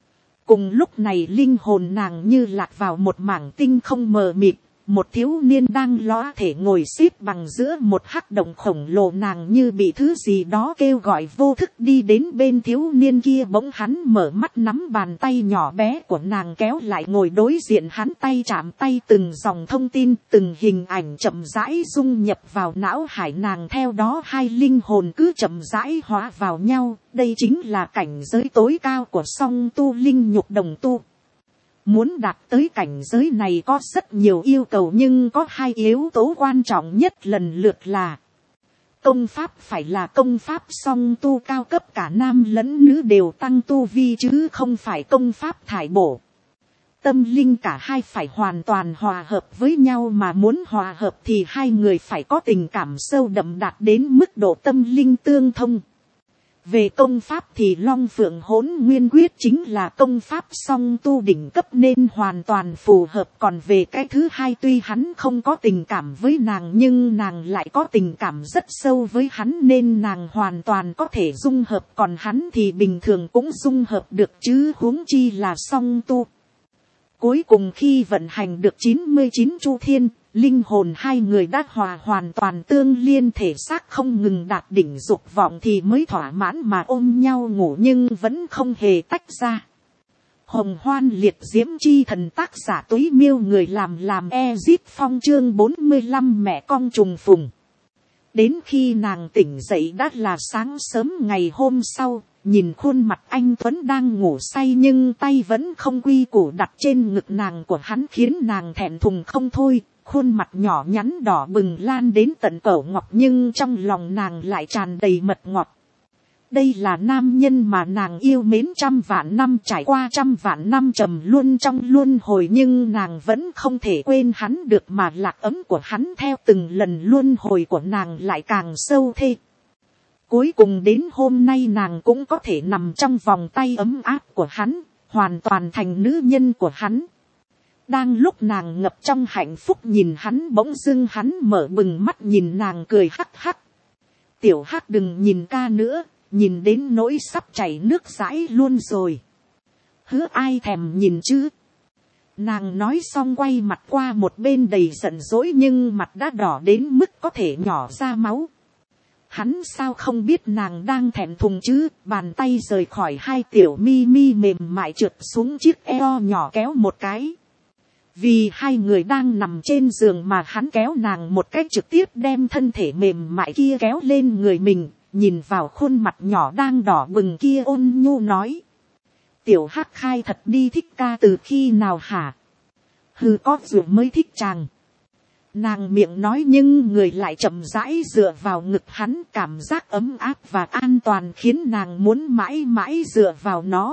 Cùng lúc này linh hồn nàng như lạc vào một mảng tinh không mờ mịt. Một thiếu niên đang lóa thể ngồi xếp bằng giữa một hắc động khổng lồ, nàng như bị thứ gì đó kêu gọi vô thức đi đến bên thiếu niên kia, bỗng hắn mở mắt nắm bàn tay nhỏ bé của nàng kéo lại ngồi đối diện hắn, tay chạm tay, từng dòng thông tin, từng hình ảnh chậm rãi dung nhập vào não hải nàng, theo đó 2 linh hồn cứ chậm rãi hóa vào nhau. Đây chính là cảnh giới tối cao của song tu linh nhục đồng tu. Muốn đạt tới cảnh giới này có rất nhiều yêu cầu, nhưng có 2 yếu tố quan trọng nhất lần lượt là: công pháp phải là công pháp song tu cao cấp, cả nam lẫn nữ đều tăng tu vi chứ không phải công pháp thải bổ. Tâm linh cả hai phải hoàn toàn hòa hợp với nhau, mà muốn hòa hợp thì 2 người phải có tình cảm sâu đậm đạt đến mức độ tâm linh tương thông. Về công pháp thì Long Phượng Hỗn Nguyên Quyết chính là công pháp song tu đỉnh cấp nên hoàn toàn phù hợp. Còn về cái thứ hai, tuy hắn không có tình cảm với nàng nhưng nàng lại có tình cảm rất sâu với hắn nên nàng hoàn toàn có thể dung hợp, còn hắn thì bình thường cũng dung hợp được chứ huống chi là song tu. Cuối cùng khi vận hành được 99 chu thiên, linh hồn 2 người đã hòa hoàn toàn tương liên, thể xác không ngừng đạt đỉnh dục vọng thì mới thỏa mãn mà ôm nhau ngủ nhưng vẫn không hề tách ra. Hồng Hoan Liệt Diễm Chi Thần, tác giả Túy Miêu, người làm Ezip Phong, chương 45 mẹ con trùng phùng. Đến khi nàng tỉnh dậy đã là sáng sớm ngày hôm sau. Nhìn khuôn mặt anh Tuấn đang ngủ say nhưng tay vẫn không quy củ đặt trên ngực nàng của hắn khiến nàng thẹn thùng không thôi. Khuôn mặt nhỏ nhắn đỏ bừng lan đến tận cổ ngọc nhưng trong lòng nàng lại tràn đầy mật ngọt. Đây là nam nhân mà nàng yêu mến 100 vạn năm, trải qua 100 vạn năm trầm luân trong luân hồi nhưng nàng vẫn không thể quên hắn được, mà lạc ấm của hắn theo từng lần luân hồi của nàng lại càng sâu thê. Cuối cùng đến hôm nay nàng cũng có thể nằm trong vòng tay ấm áp của hắn, hoàn toàn thành nữ nhân của hắn. Đang lúc nàng ngập trong hạnh phúc nhìn hắn, bỗng dưng hắn mở bừng mắt nhìn nàng cười hắc hắc. Tiểu Hắc, đừng nhìn ca nữa, nhìn đến nỗi sắp chảy nước dãi luôn rồi. Hứa ai thèm nhìn chứ. Nàng nói xong quay mặt qua một bên đầy giận dỗi nhưng mặt đã đỏ đến mức có thể nhỏ ra máu. Hắn sao không biết nàng đang thẹn thùng chứ, bàn tay rời khỏi hai tiểu mi mi mềm mại trượt xuống chiếc eo nhỏ kéo một cái. Vì hai người đang nằm trên giường mà hắn kéo nàng một cách trực tiếp đem thân thể mềm mại kia kéo lên người mình, nhìn vào khuôn mặt nhỏ đang đỏ bừng kia ôn nhu nói. Tiểu Hắc khai thật đi thích ca từ khi nào hả? Hừ, có ruột mới thích chàng. Nàng miệng nói nhưng người lại chậm rãi dựa vào ngực hắn, cảm giác ấm áp và an toàn khiến nàng muốn mãi mãi dựa vào nó.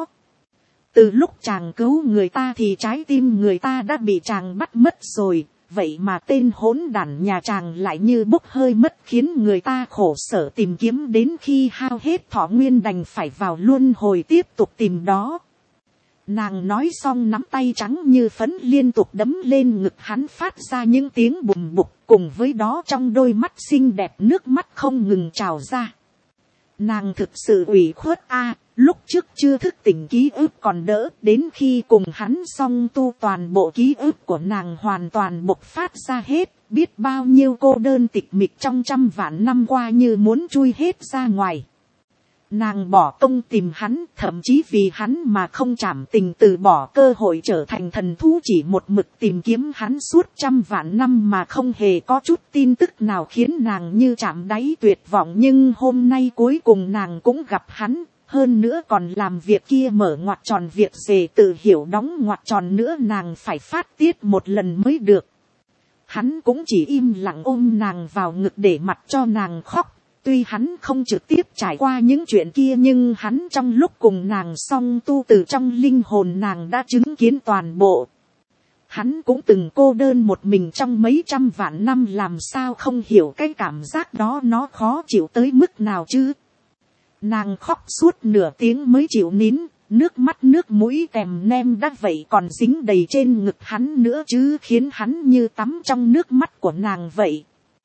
Từ lúc chàng cứu người ta thì trái tim người ta đã bị chàng bắt mất rồi, vậy mà tên hỗn đản nhà chàng lại như bốc hơi mất khiến người ta khổ sở tìm kiếm đến khi hao hết thọ nguyên đành phải vào luân hồi tiếp tục tìm đó. Nàng nói xong nắm tay trắng như phấn liên tục đấm lên ngực hắn phát ra những tiếng bùm bụp, cùng với đó trong đôi mắt xinh đẹp nước mắt không ngừng trào ra. Nàng thực sự ủy khuất a, lúc trước chưa thức tỉnh ký ức còn đỡ, đến khi cùng hắn xong tu toàn bộ ký ức của nàng hoàn toàn bộc phát ra hết, biết bao nhiêu cô đơn tịch mịch trong trăm vạn năm qua như muốn chui hết ra ngoài. Nàng bỏ công tìm hắn, thậm chí vì hắn mà không trảm tình từ bỏ cơ hội trở thành thần thú, chỉ một mực tìm kiếm hắn suốt trăm vạn năm mà không hề có chút tin tức nào khiến nàng như chạm đáy tuyệt vọng. Nhưng hôm nay cuối cùng nàng cũng gặp hắn, hơn nữa còn làm việc kia mở ngoặc tròn việc về tự hiểu đóng ngoặc tròn nữa, nàng phải phát tiết một lần mới được. Hắn cũng chỉ im lặng ôm nàng vào ngực để mặc cho nàng khóc. Tuy hắn không trực tiếp trải qua những chuyện kia nhưng hắn trong lúc cùng nàng song tu từ trong linh hồn nàng đã chứng kiến toàn bộ. Hắn cũng từng cô đơn một mình trong mấy trăm vạn năm, làm sao không hiểu cái cảm giác đó nó khó chịu tới mức nào chứ. Nàng khóc suốt nửa tiếng mới chịu nín, nước mắt nước mũi kèm nem đã vậy còn dính đầy trên ngực hắn nữa chứ, khiến hắn như tắm trong nước mắt của nàng vậy.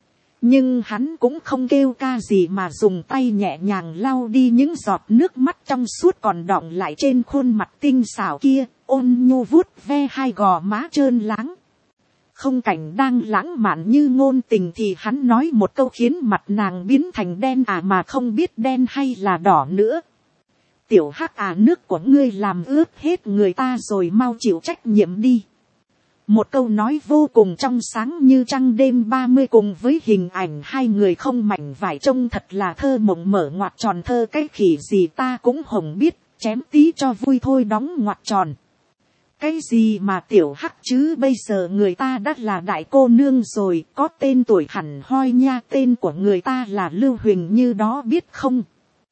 Nhưng hắn cũng không kêu ca gì mà dùng tay nhẹ nhàng lau đi những giọt nước mắt trong suốt còn đọng lại trên khuôn mặt tinh xảo kia, ôn nhu vuốt ve hai gò má trơn láng. Không cảnh đang lãng mạn như ngôn tình thì hắn nói một câu khiến mặt nàng biến thành đen mà không biết đen hay là đỏ nữa. Tiểu Hắc nước của ngươi làm ướt hết người ta rồi, mau chịu trách nhiệm đi. Một câu nói vô cùng trong sáng như trăng đêm 30 cùng với hình ảnh hai người không mảnh vải trông thật là thơ mộng. Mở ngoặc tròn thơ cái khỉ gì ta cũng hổng biết, chém tí cho vui thôi đóng ngoặc tròn. Cái gì mà Tiểu Hắc chứ, bây giờ người ta đã là đại cô nương rồi, có tên tuổi hẳn hoi nha, tên của người ta là Lưu Huỳnh như đó biết không.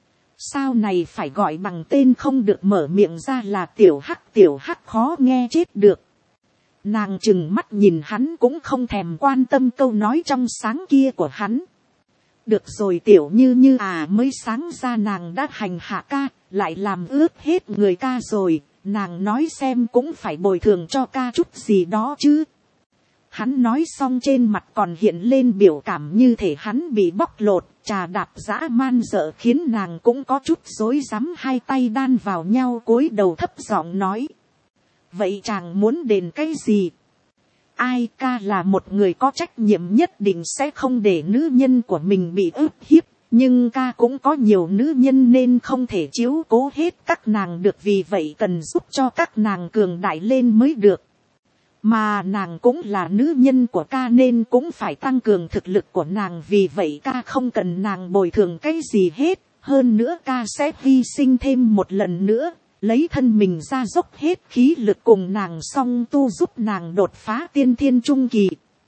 Sao này phải gọi bằng tên, không được mở miệng ra là Tiểu Hắc, Tiểu Hắc khó nghe chết được. Nàng trừng mắt nhìn hắn cũng không thèm quan tâm câu nói trong sáng kia của hắn. Được rồi Tiểu Như mới sáng ra nàng đã hành hạ ca, lại làm ướt hết người ca rồi, nàng nói xem cũng phải bồi thường cho ca chút gì đó chứ. Hắn nói xong trên mặt còn hiện lên biểu cảm như thể hắn bị bóc lột, trà đạp dã man dợ khiến nàng cũng có chút rối rắm, hai tay đan vào nhau cúi đầu thấp giọng nói. Vậy chàng muốn đền cái gì? Ai, ca là một người có trách nhiệm nhất định sẽ không để nữ nhân của mình bị ức hiếp. Nhưng ca cũng có nhiều nữ nhân nên không thể chiếu cố hết các nàng được. Vì vậy cần giúp cho các nàng cường đại lên mới được. Mà nàng cũng là nữ nhân của ca nên cũng phải tăng cường thực lực của nàng. Vì vậy ca không cần nàng bồi thường cái gì hết. Hơn nữa ca sẽ hy sinh thêm một lần nữa. Lấy thân mình ra dốc hết khí lực cùng nàng song tu giúp nàng đột phá tiên thiên trung kỳ.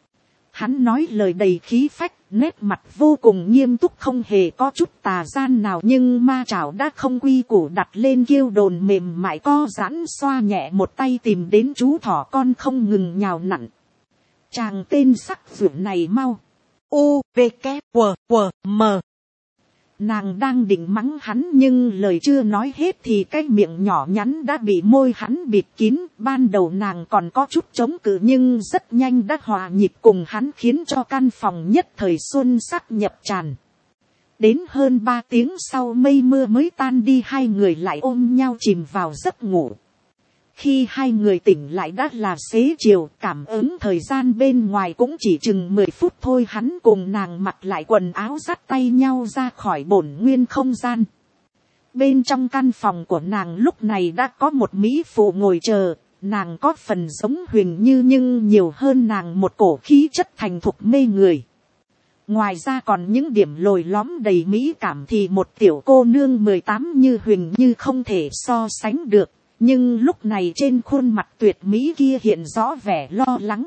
Hắn nói lời đầy khí phách, nét mặt vô cùng nghiêm túc không hề có chút tà gian nào. Nhưng ma trảo đã không quy củ đặt lên kiêu đồn mềm mại co giãn, xoa nhẹ một tay tìm đến chú thỏ con không ngừng nhào nặn. Chàng tên sắc dưỡng này mau. U, V, K, W, W, M. Nàng đang định mắng hắn nhưng lời chưa nói hết thì cái miệng nhỏ nhắn đã bị môi hắn bịt kín. Ban đầu nàng còn có chút chống cự nhưng rất nhanh đã hòa nhịp cùng hắn khiến cho căn phòng nhất thời xuân sắc nhập tràn. Đến hơn 3 tiếng sau mây mưa mới tan đi, hai người lại ôm nhau chìm vào giấc ngủ. Khi hai người tỉnh lại đã là xế chiều, cảm ứng thời gian bên ngoài cũng chỉ chừng 10 phút thôi. Hắn cùng nàng mặc lại quần áo dắt tay nhau ra khỏi bổn nguyên không gian. Bên trong căn phòng của nàng lúc này đã có một mỹ phụ ngồi chờ. Nàng có phần giống Huyền Như nhưng nhiều hơn nàng một cổ khí chất thành thục mê người. Ngoài ra còn những điểm lồi lõm đầy mỹ cảm thì một tiểu cô nương 18 như Huyền Như không thể so sánh được. Nhưng lúc này trên khuôn mặt tuyệt mỹ kia hiện rõ vẻ lo lắng.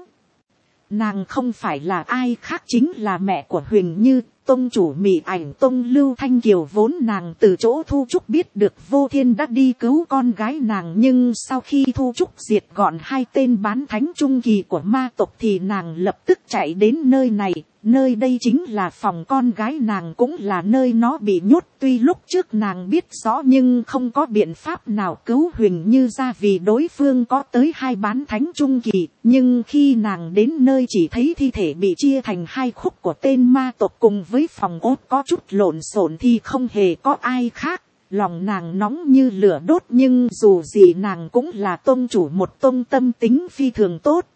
Nàng không phải là ai khác chính là mẹ của Huyền Như, tông chủ Mị Ảnh tông Lưu Thanh Kiều. Vốn nàng từ chỗ Thu Trúc biết được Vô Thiên đã đi cứu con gái nàng, nhưng sau khi Thu Trúc diệt gọn hai tên bán thánh trung kỳ của ma tộc thì nàng lập tức chạy đến nơi này. Nơi đây chính là phòng con gái nàng, cũng là nơi nó bị nhốt. Tuy lúc trước nàng biết rõ nhưng không có biện pháp nào cứu Huyền Như ra vì đối phương có tới hai bán thánh trung kỳ. Nhưng khi nàng đến nơi chỉ thấy thi thể bị chia thành hai khúc của tên ma tộc cùng với phòng ốt có chút lộn xộn thì không hề có ai khác. Lòng nàng nóng như lửa đốt, nhưng dù gì nàng cũng là tông chủ một tông tâm tính phi thường tốt.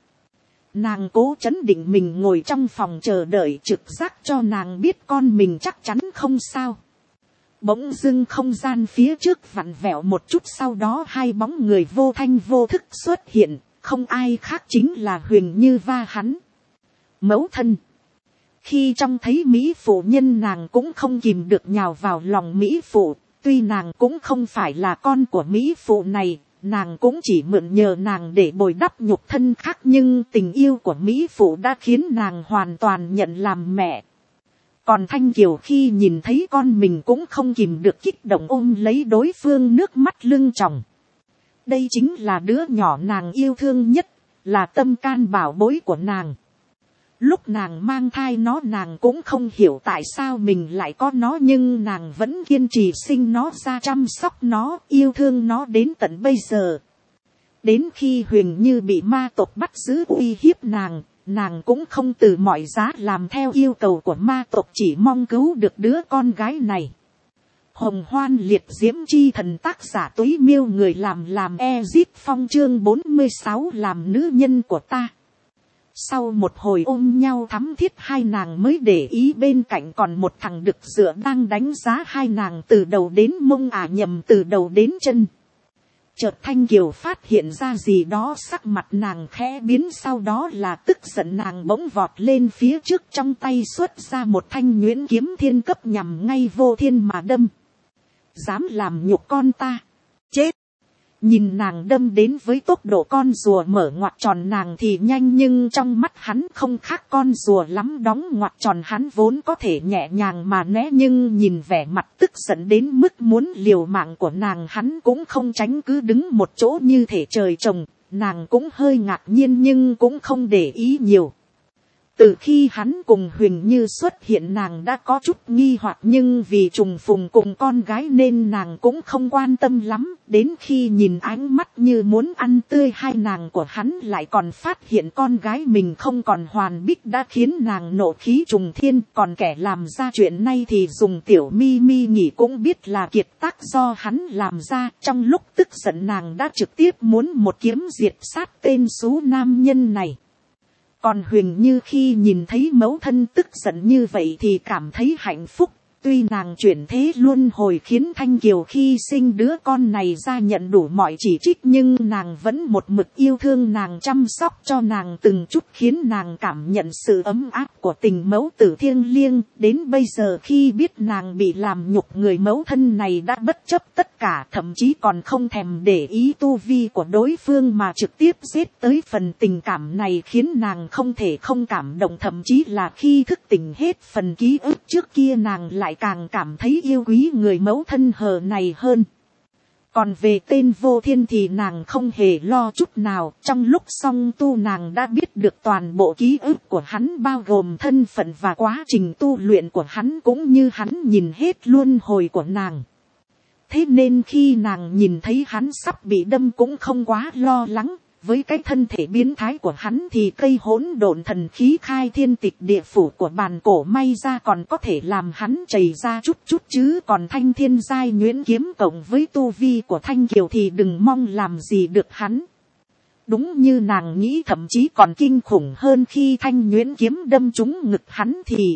Nàng cố trấn định mình ngồi trong phòng chờ đợi, trực giác cho nàng biết con mình chắc chắn không sao. Bỗng dưng không gian phía trước vặn vẹo một chút, sau đó hai bóng người vô thanh vô thức xuất hiện, không ai khác chính là Huyền Như và hắn. Mẫu thân. Khi trông thấy mỹ phụ nhân nàng cũng không kìm được nhào vào lòng mỹ phụ, tuy nàng cũng không phải là con của mỹ phụ này. Nàng cũng chỉ mượn nhờ nàng để bồi đắp nhục thân khác, nhưng tình yêu của mỹ phụ đã khiến nàng hoàn toàn nhận làm mẹ. Còn Thanh Kiều khi nhìn thấy con mình cũng không kìm được kích động ôm lấy đối phương, nước mắt lưng tròng. Đây chính là đứa nhỏ nàng yêu thương nhất, là tâm can bảo bối của nàng. Lúc nàng mang thai nó nàng cũng không hiểu tại sao mình lại có nó, nhưng nàng vẫn kiên trì sinh nó ra, chăm sóc nó, yêu thương nó đến tận bây giờ. Đến khi Huyền Như bị ma tộc bắt giữ uy hiếp nàng, nàng cũng không từ mọi giá làm theo yêu cầu của ma tộc, chỉ mong cứu được đứa con gái này. Hồng Hoan Liệt Diễm Chi Thần, tác giả Túy Miêu, người làm Ezip Phong, chương 46, làm nữ nhân của ta. Sau một hồi ôm nhau thắm thiết, hai nàng mới để ý bên cạnh còn một thằng đực dựa đang đánh giá hai nàng từ đầu đến mông, nhầm từ đầu đến chân. Chợt Thanh Kiều phát hiện ra gì đó, sắc mặt nàng khẽ biến, sau đó là tức giận. Nàng bỗng vọt lên phía trước, trong tay xuất ra một thanh nhuyễn kiếm thiên cấp nhằm ngay Vô Thiên mà đâm. Dám làm nhục con ta, chết! Nhìn nàng đâm đến với tốc độ con rùa mở ngoặt tròn nàng thì nhanh, nhưng trong mắt hắn không khác con rùa lắm. Đóng ngoặt tròn hắn vốn có thể nhẹ nhàng mà né, nhưng nhìn vẻ mặt tức giận đến mức muốn liều mạng của nàng, hắn cũng không tránh, cứ đứng một chỗ như thể trời trồng. Nàng cũng hơi ngạc nhiên nhưng cũng không để ý nhiều. Từ khi hắn cùng Huyền Như xuất hiện nàng đã có chút nghi hoặc, nhưng vì trùng phùng cùng con gái nên nàng cũng không quan tâm lắm. Đến khi nhìn ánh mắt như muốn ăn tươi hai nàng của hắn, lại còn phát hiện con gái mình không còn hoàn bích, đã khiến nàng nộ khí trùng thiên. Còn kẻ làm ra chuyện này thì dùng tiểu mi mi nhỉ cũng biết là kiệt tác do hắn làm ra. Trong lúc tức giận nàng đã trực tiếp muốn một kiếm diệt sát tên xú nam nhân này. Còn Huyền Như khi nhìn thấy mẫu thân tức giận như vậy thì cảm thấy hạnh phúc. Tuy nàng chuyển thế luân hồi khiến Thanh Kiều khi sinh đứa con này ra nhận đủ mọi chỉ trích, nhưng nàng vẫn một mực yêu thương nàng, chăm sóc cho nàng từng chút, khiến nàng cảm nhận sự ấm áp của tình mẫu tử thiêng liêng. Đến bây giờ khi biết nàng bị làm nhục, người mẫu thân này đã bất chấp tất cả, thậm chí còn không thèm để ý tu vi của đối phương mà trực tiếp giết tới. Phần tình cảm này khiến nàng không thể không cảm động, thậm chí là khi thức tỉnh hết phần ký ức trước kia nàng lại càng cảm thấy yêu quý người mẫu thân hờ này hơn. Còn về tên Vô Thiên thì nàng không hề lo chút nào. Trong lúc song tu nàng đã biết được toàn bộ ký ức của hắn, bao gồm thân phận và quá trình tu luyện của hắn, cũng như hắn nhìn hết luân hồi của nàng. Thế nên khi nàng nhìn thấy hắn sắp bị đâm cũng không quá lo lắng. Với cái thân thể biến thái của hắn thì cây hỗn độn thần khí khai thiên tịch địa phủ của bàn cổ may ra còn có thể làm hắn chảy ra chút chút, chứ còn thanh thiên giai nhuyễn kiếm cộng với tu vi của Thanh Kiều thì đừng mong làm gì được hắn. Đúng như nàng nghĩ, thậm chí còn kinh khủng hơn khi thanh nhuyễn kiếm đâm trúng ngực hắn thì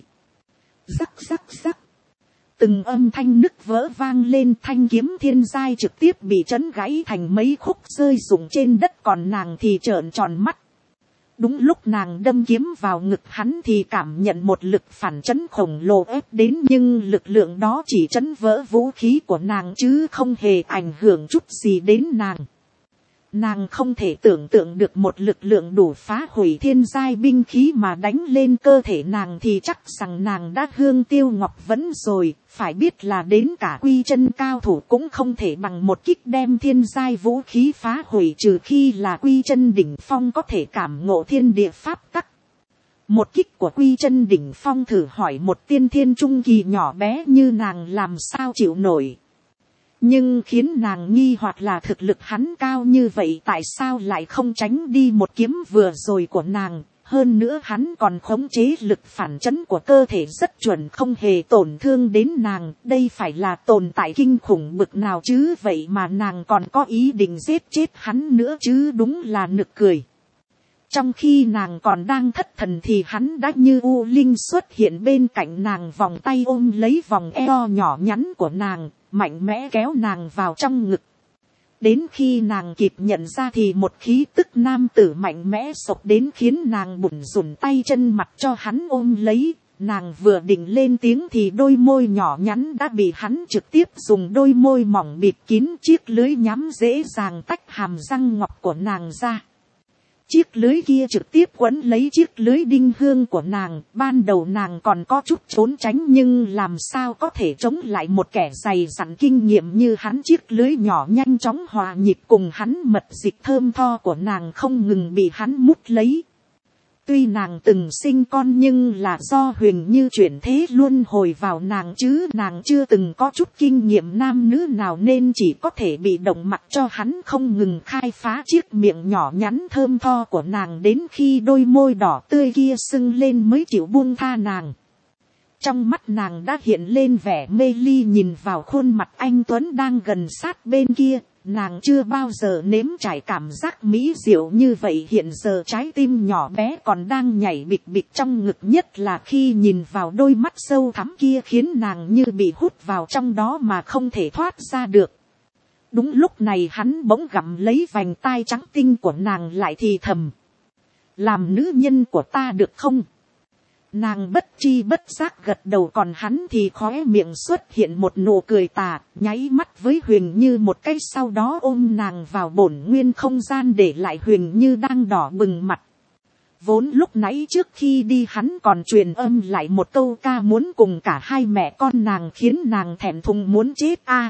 rắc rắc rắc. Từng âm thanh nứt vỡ vang lên, thanh kiếm thiên giai trực tiếp bị chấn gãy thành mấy khúc rơi rụng trên đất, còn nàng thì trợn tròn mắt. Đúng lúc nàng đâm kiếm vào ngực hắn thì cảm nhận một lực phản chấn khổng lồ ép đến, nhưng lực lượng đó chỉ chấn vỡ vũ khí của nàng chứ không hề ảnh hưởng chút gì đến nàng. Nàng không thể tưởng tượng được một lực lượng đủ phá hủy thiên giai binh khí mà đánh lên cơ thể nàng thì chắc rằng nàng đã hương tiêu ngọc vẫn rồi. Phải biết là đến cả quy chân cao thủ cũng không thể bằng một kích đem thiên giai vũ khí phá hủy, trừ khi là quy chân đỉnh phong có thể cảm ngộ thiên địa pháp tắc. Một kích của quy chân đỉnh phong thử hỏi một tiên thiên trung kỳ nhỏ bé như nàng làm sao chịu nổi. Nhưng khiến nàng nghi hoặc là thực lực hắn cao như vậy tại sao lại không tránh đi một kiếm vừa rồi của nàng. Hơn nữa hắn còn khống chế lực phản chấn của cơ thể rất chuẩn, không hề tổn thương đến nàng. Đây phải là tồn tại kinh khủng bực nào chứ, vậy mà nàng còn có ý định giết chết hắn nữa chứ, đúng là nực cười. Trong khi nàng còn đang thất thần thì hắn đã như u linh xuất hiện bên cạnh nàng, vòng tay ôm lấy vòng eo nhỏ nhắn của nàng, mạnh mẽ kéo nàng vào trong ngực. Đến khi nàng kịp nhận ra thì một khí tức nam tử mạnh mẽ xộc đến khiến nàng bủn rủn tay chân mặt cho hắn ôm lấy. Nàng vừa định lên tiếng thì đôi môi nhỏ nhắn đã bị hắn trực tiếp dùng đôi môi mỏng bịt kín, chiếc lưới nhắm dễ dàng tách hàm răng ngọc của nàng ra. Chiếc lưới kia trực tiếp quấn lấy chiếc lưới đinh hương của nàng. Ban đầu nàng còn có chút trốn tránh, nhưng làm sao có thể chống lại một kẻ dày dặn kinh nghiệm như hắn. Chiếc lưới nhỏ nhanh chóng hòa nhịp cùng hắn, mật dịch thơm tho của nàng không ngừng bị hắn mút lấy. Tuy nàng từng sinh con nhưng là do Huyền Như chuyển thế luôn hồi vào nàng, chứ nàng chưa từng có chút kinh nghiệm nam nữ nào nên chỉ có thể bị động mặc cho hắn không ngừng khai phá chiếc miệng nhỏ nhắn thơm tho của nàng, đến khi đôi môi đỏ tươi kia sưng lên mới chịu buông tha nàng. Trong mắt nàng đã hiện lên vẻ mê ly, nhìn vào khuôn mặt anh Tuấn đang gần sát bên kia. Nàng chưa bao giờ nếm trải cảm giác mỹ diệu như vậy, hiện giờ trái tim nhỏ bé còn đang nhảy bịch bịch trong ngực, nhất là khi nhìn vào đôi mắt sâu thẳm kia khiến nàng như bị hút vào trong đó mà không thể thoát ra được. Đúng lúc này hắn bỗng gặm lấy vành tai trắng tinh của nàng lại thì thầm: "Làm nữ nhân của ta được không?" Nàng bất chi bất giác gật đầu, còn hắn thì khóe miệng xuất hiện một nụ cười tà, nháy mắt với Huyền Như một cái, sau đó ôm nàng vào bổn nguyên không gian, để lại Huyền Như đang đỏ bừng mặt. Vốn lúc nãy trước khi đi hắn còn truyền âm lại một câu ca muốn cùng cả hai mẹ con nàng, khiến nàng thẹn thùng muốn chết a.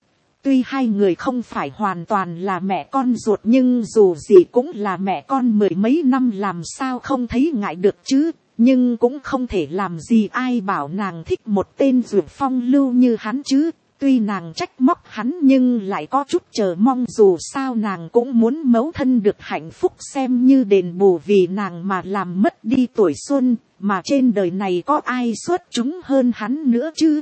Tuy hai người không phải hoàn toàn là mẹ con ruột, nhưng dù gì cũng là mẹ con mười mấy năm, làm sao không thấy ngại được chứ. Nhưng cũng không thể làm gì ai bảo nàng thích một tên ruột phong lưu như hắn chứ. Tuy nàng trách móc hắn nhưng lại có chút chờ mong, dù sao nàng cũng muốn mẫu thân được hạnh phúc, xem như đền bù vì nàng mà làm mất đi tuổi xuân, mà trên đời này có ai xuất chúng hơn hắn nữa chứ.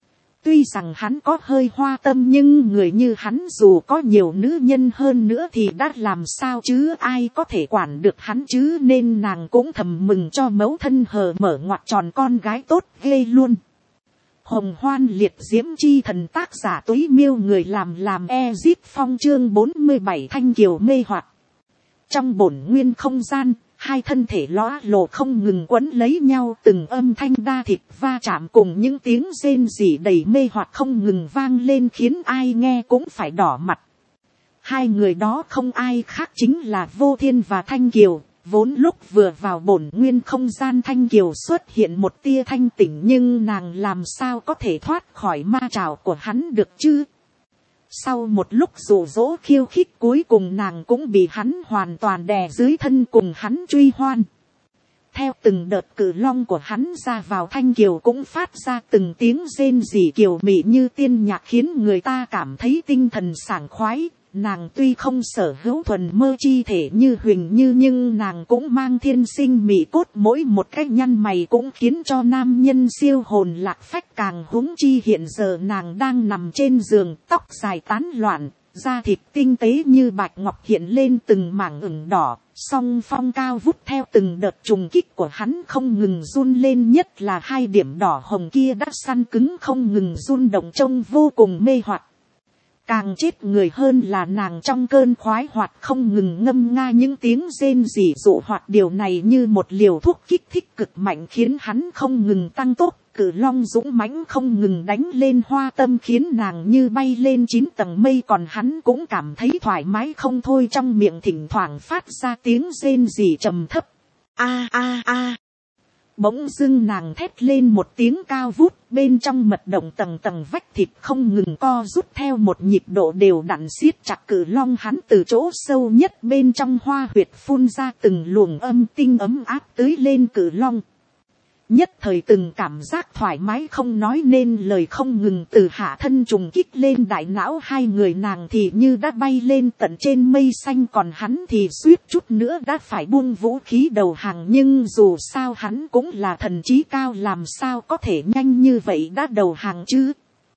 Tuy rằng hắn có hơi hoa tâm, nhưng người như hắn dù có nhiều nữ nhân hơn nữa thì đã làm sao chứ, ai có thể quản được hắn chứ, nên nàng cũng thầm mừng cho mẫu thân hờ mở ngoặt tròn con gái tốt ghê luôn. Hồng Hoan Liệt Diễm Chi Thần, tác giả Túy Miêu, người làm Ezip Phong, chương 47 Thanh Kiều mê hoặc. Trong bổn nguyên không gian, hai thân thể lõa lộ không ngừng quấn lấy nhau, từng âm thanh đa thịt va chạm cùng những tiếng rên rỉ đầy mê hoặc không ngừng vang lên, khiến ai nghe cũng phải đỏ mặt. Hai người đó không ai khác chính là Vô Thiên và Thanh Kiều. Vốn lúc vừa vào bổn nguyên không gian, Thanh Kiều xuất hiện một tia thanh tỉnh, nhưng nàng làm sao có thể thoát khỏi ma trảo của hắn được chứ. Sau một lúc dụ dỗ khiêu khích, cuối cùng nàng cũng bị hắn hoàn toàn đè dưới thân, cùng hắn truy hoan. Theo từng đợt cự long của hắn ra vào, Thanh Kiều cũng phát ra từng tiếng rên rỉ kiều mị như tiên nhạc, khiến người ta cảm thấy tinh thần sảng khoái. nàng tuy không sở hữu thuần mơ chi thể như Huỳnh Như, nhưng nàng cũng mang thiên sinh mỹ cốt, mỗi một cái nhăn mày cũng khiến cho nam nhân siêu hồn lạc phách, càng huống chi hiện giờ nàng đang nằm trên giường, tóc dài tán loạn, da thịt tinh tế như bạch ngọc hiện lên từng mảng ửng đỏ, song phong cao vút theo từng đợt trùng kích của hắn không ngừng run lên, nhất là hai điểm đỏ hồng kia đã săn cứng không ngừng run động trông vô cùng mê hoặc. Càng chết người hơn là nàng trong cơn khoái hoạt không ngừng ngâm nga những tiếng rên rỉ dụ hoạt, điều này như một liều thuốc kích thích cực mạnh khiến hắn không ngừng tăng tốc. Cự long dũng mãnh không ngừng đánh lên hoa tâm khiến nàng như bay lên 9 tầng mây, còn hắn cũng cảm thấy thoải mái không thôi, trong miệng thỉnh thoảng phát ra tiếng rên rỉ trầm thấp. A a a. Bỗng dưng nàng thét lên một tiếng cao vút, bên trong mật động tầng tầng vách thịt không ngừng co rút theo một nhịp độ đều đặn, siết chặt cự long. Hắn từ chỗ sâu nhất bên trong hoa huyệt phun ra từng luồng âm tinh ấm áp tưới lên cự long. Nhất thời từng cảm giác thoải mái không nói nên lời không ngừng từ hạ thân trùng kích lên đại não hai người, nàng thì như đã bay lên tận trên mây xanh, còn hắn thì suýt chút nữa đã phải buông vũ khí đầu hàng, nhưng dù sao hắn cũng là thần trí cao, làm sao có thể nhanh như vậy đã đầu hàng chứ.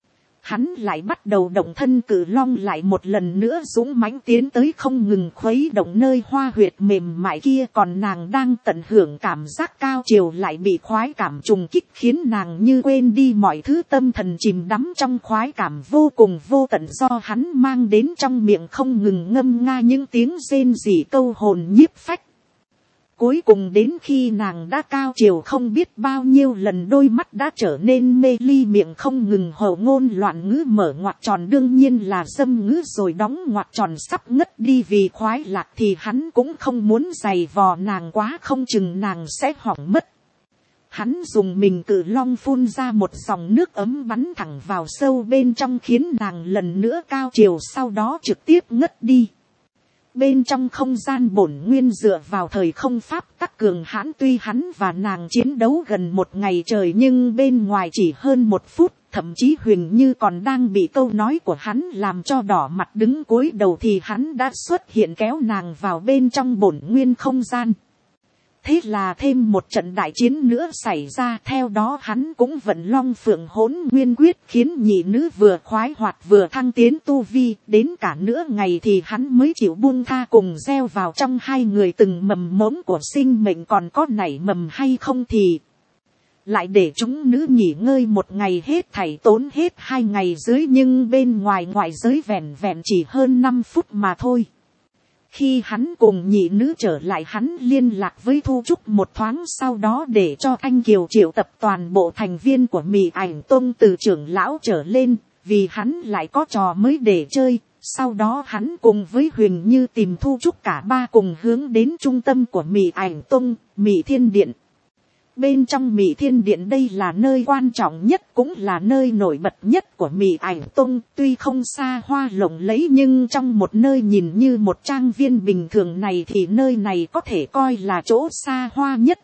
Hắn lại bắt đầu động thân, cự long lại một lần nữa dũng mãnh tiến tới không ngừng khuấy động nơi hoa huyệt mềm mại kia, còn nàng đang tận hưởng cảm giác cao chiều lại bị khoái cảm trùng kích khiến nàng như quên đi mọi thứ, tâm thần chìm đắm trong khoái cảm vô cùng vô tận do hắn mang đến, trong miệng không ngừng ngâm nga những tiếng rên rỉ câu hồn nhiếp phách. Cuối cùng đến khi nàng đã cao chiều không biết bao nhiêu lần, đôi mắt đã trở nên mê ly, miệng không ngừng hầu ngôn loạn ngữ, mở ngoặc tròn đương nhiên là dâm ngữ rồi đóng ngoặc tròn sắp ngất đi vì khoái lạc, thì hắn cũng không muốn giày vò nàng quá, không chừng nàng sẽ hỏng mất. Hắn dùng mình cự long phun ra một dòng nước ấm bắn thẳng vào sâu bên trong khiến nàng lần nữa cao chiều, sau đó trực tiếp ngất đi. Bên trong không gian bổn nguyên dựa vào thời không pháp tắc cường hãn, tuy hắn và nàng chiến đấu gần một ngày trời nhưng bên ngoài chỉ hơn 1 phút, thậm chí Huỳnh Như còn đang bị câu nói của hắn làm cho đỏ mặt đứng cúi đầu thì hắn đã xuất hiện kéo nàng vào bên trong bổn nguyên không gian. Thế là thêm một trận đại chiến nữa xảy ra, theo đó hắn cũng vận long phượng hỗn nguyên quyết khiến nhị nữ vừa khoái hoạt vừa thăng tiến tu vi, đến cả nửa ngày thì hắn mới chịu buông tha, cùng gieo vào trong hai người từng mầm mống của sinh mệnh, còn có nảy mầm hay không thì lại để chúng nữ nghỉ ngơi một ngày, hết thảy tốn hết 2 ngày dưới, nhưng bên ngoài ngoại giới vẹn vẹn chỉ hơn 5 phút mà thôi. Khi hắn cùng nhị nữ trở lại, hắn liên lạc với Thu Trúc một thoáng, sau đó để cho anh Kiều triệu tập toàn bộ thành viên của Mị Ảnh Tông từ trưởng lão trở lên, vì hắn lại có trò mới để chơi. Sau đó hắn cùng với Huỳnh Như tìm Thu Trúc, cả ba cùng hướng đến trung tâm của Mị Ảnh Tông, Mị Thiên Điện. Bên trong Mị Thiên Điện đây là nơi quan trọng nhất cũng là nơi nổi bật nhất của Mị Ảnh Tông, tuy không xa hoa lộng lẫy nhưng trong một nơi nhìn như một trang viên bình thường này thì nơi này có thể coi là chỗ xa hoa nhất.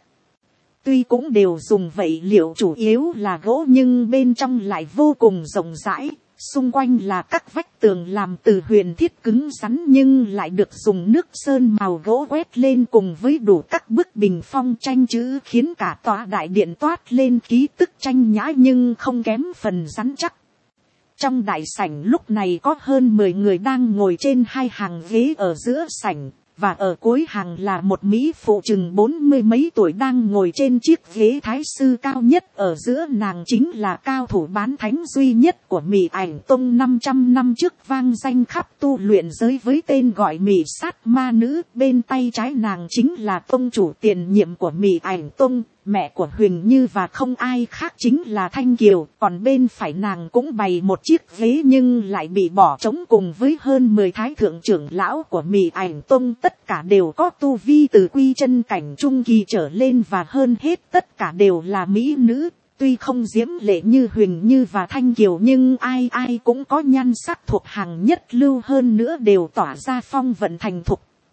Tuy cũng đều dùng vật liệu chủ yếu là gỗ nhưng bên trong lại vô cùng rộng rãi. Xung quanh là các vách tường làm từ huyền thiết cứng rắn nhưng lại được dùng nước sơn màu gỗ quét lên, cùng với đủ các bức bình phong tranh chữ khiến cả tòa đại điện toát lên khí tức tranh nhã nhưng không kém phần rắn chắc. Trong đại sảnh lúc này có hơn 10 người đang ngồi trên 2 hàng ghế ở giữa sảnh, và ở cuối hàng là một mỹ phụ chừng 40 mấy tuổi đang ngồi trên chiếc ghế thái sư cao nhất. Ở giữa nàng chính là cao thủ bán thánh duy nhất của Mị Ảnh Tông, 500 năm trước vang danh khắp tu luyện giới với tên gọi Mị Sát Ma Nữ. Bên tay trái nàng chính là tông chủ tiền nhiệm của Mị Ảnh Tông, mẹ của Huỳnh Như và không ai khác chính là Thanh Kiều. Còn bên phải nàng cũng bày một chiếc ghế nhưng lại bị bỏ trống, cùng với hơn 10 thái thượng trưởng lão của Mị Ảnh Tông, tất cả đều có tu vi từ quy chân cảnh trung kỳ trở lên, và hơn hết tất cả đều là mỹ nữ. Tuy không diễm lệ như Huỳnh Như và Thanh Kiều nhưng ai ai cũng có nhan sắc thuộc hàng nhất lưu, hơn nữa đều tỏa ra phong vận thành thục.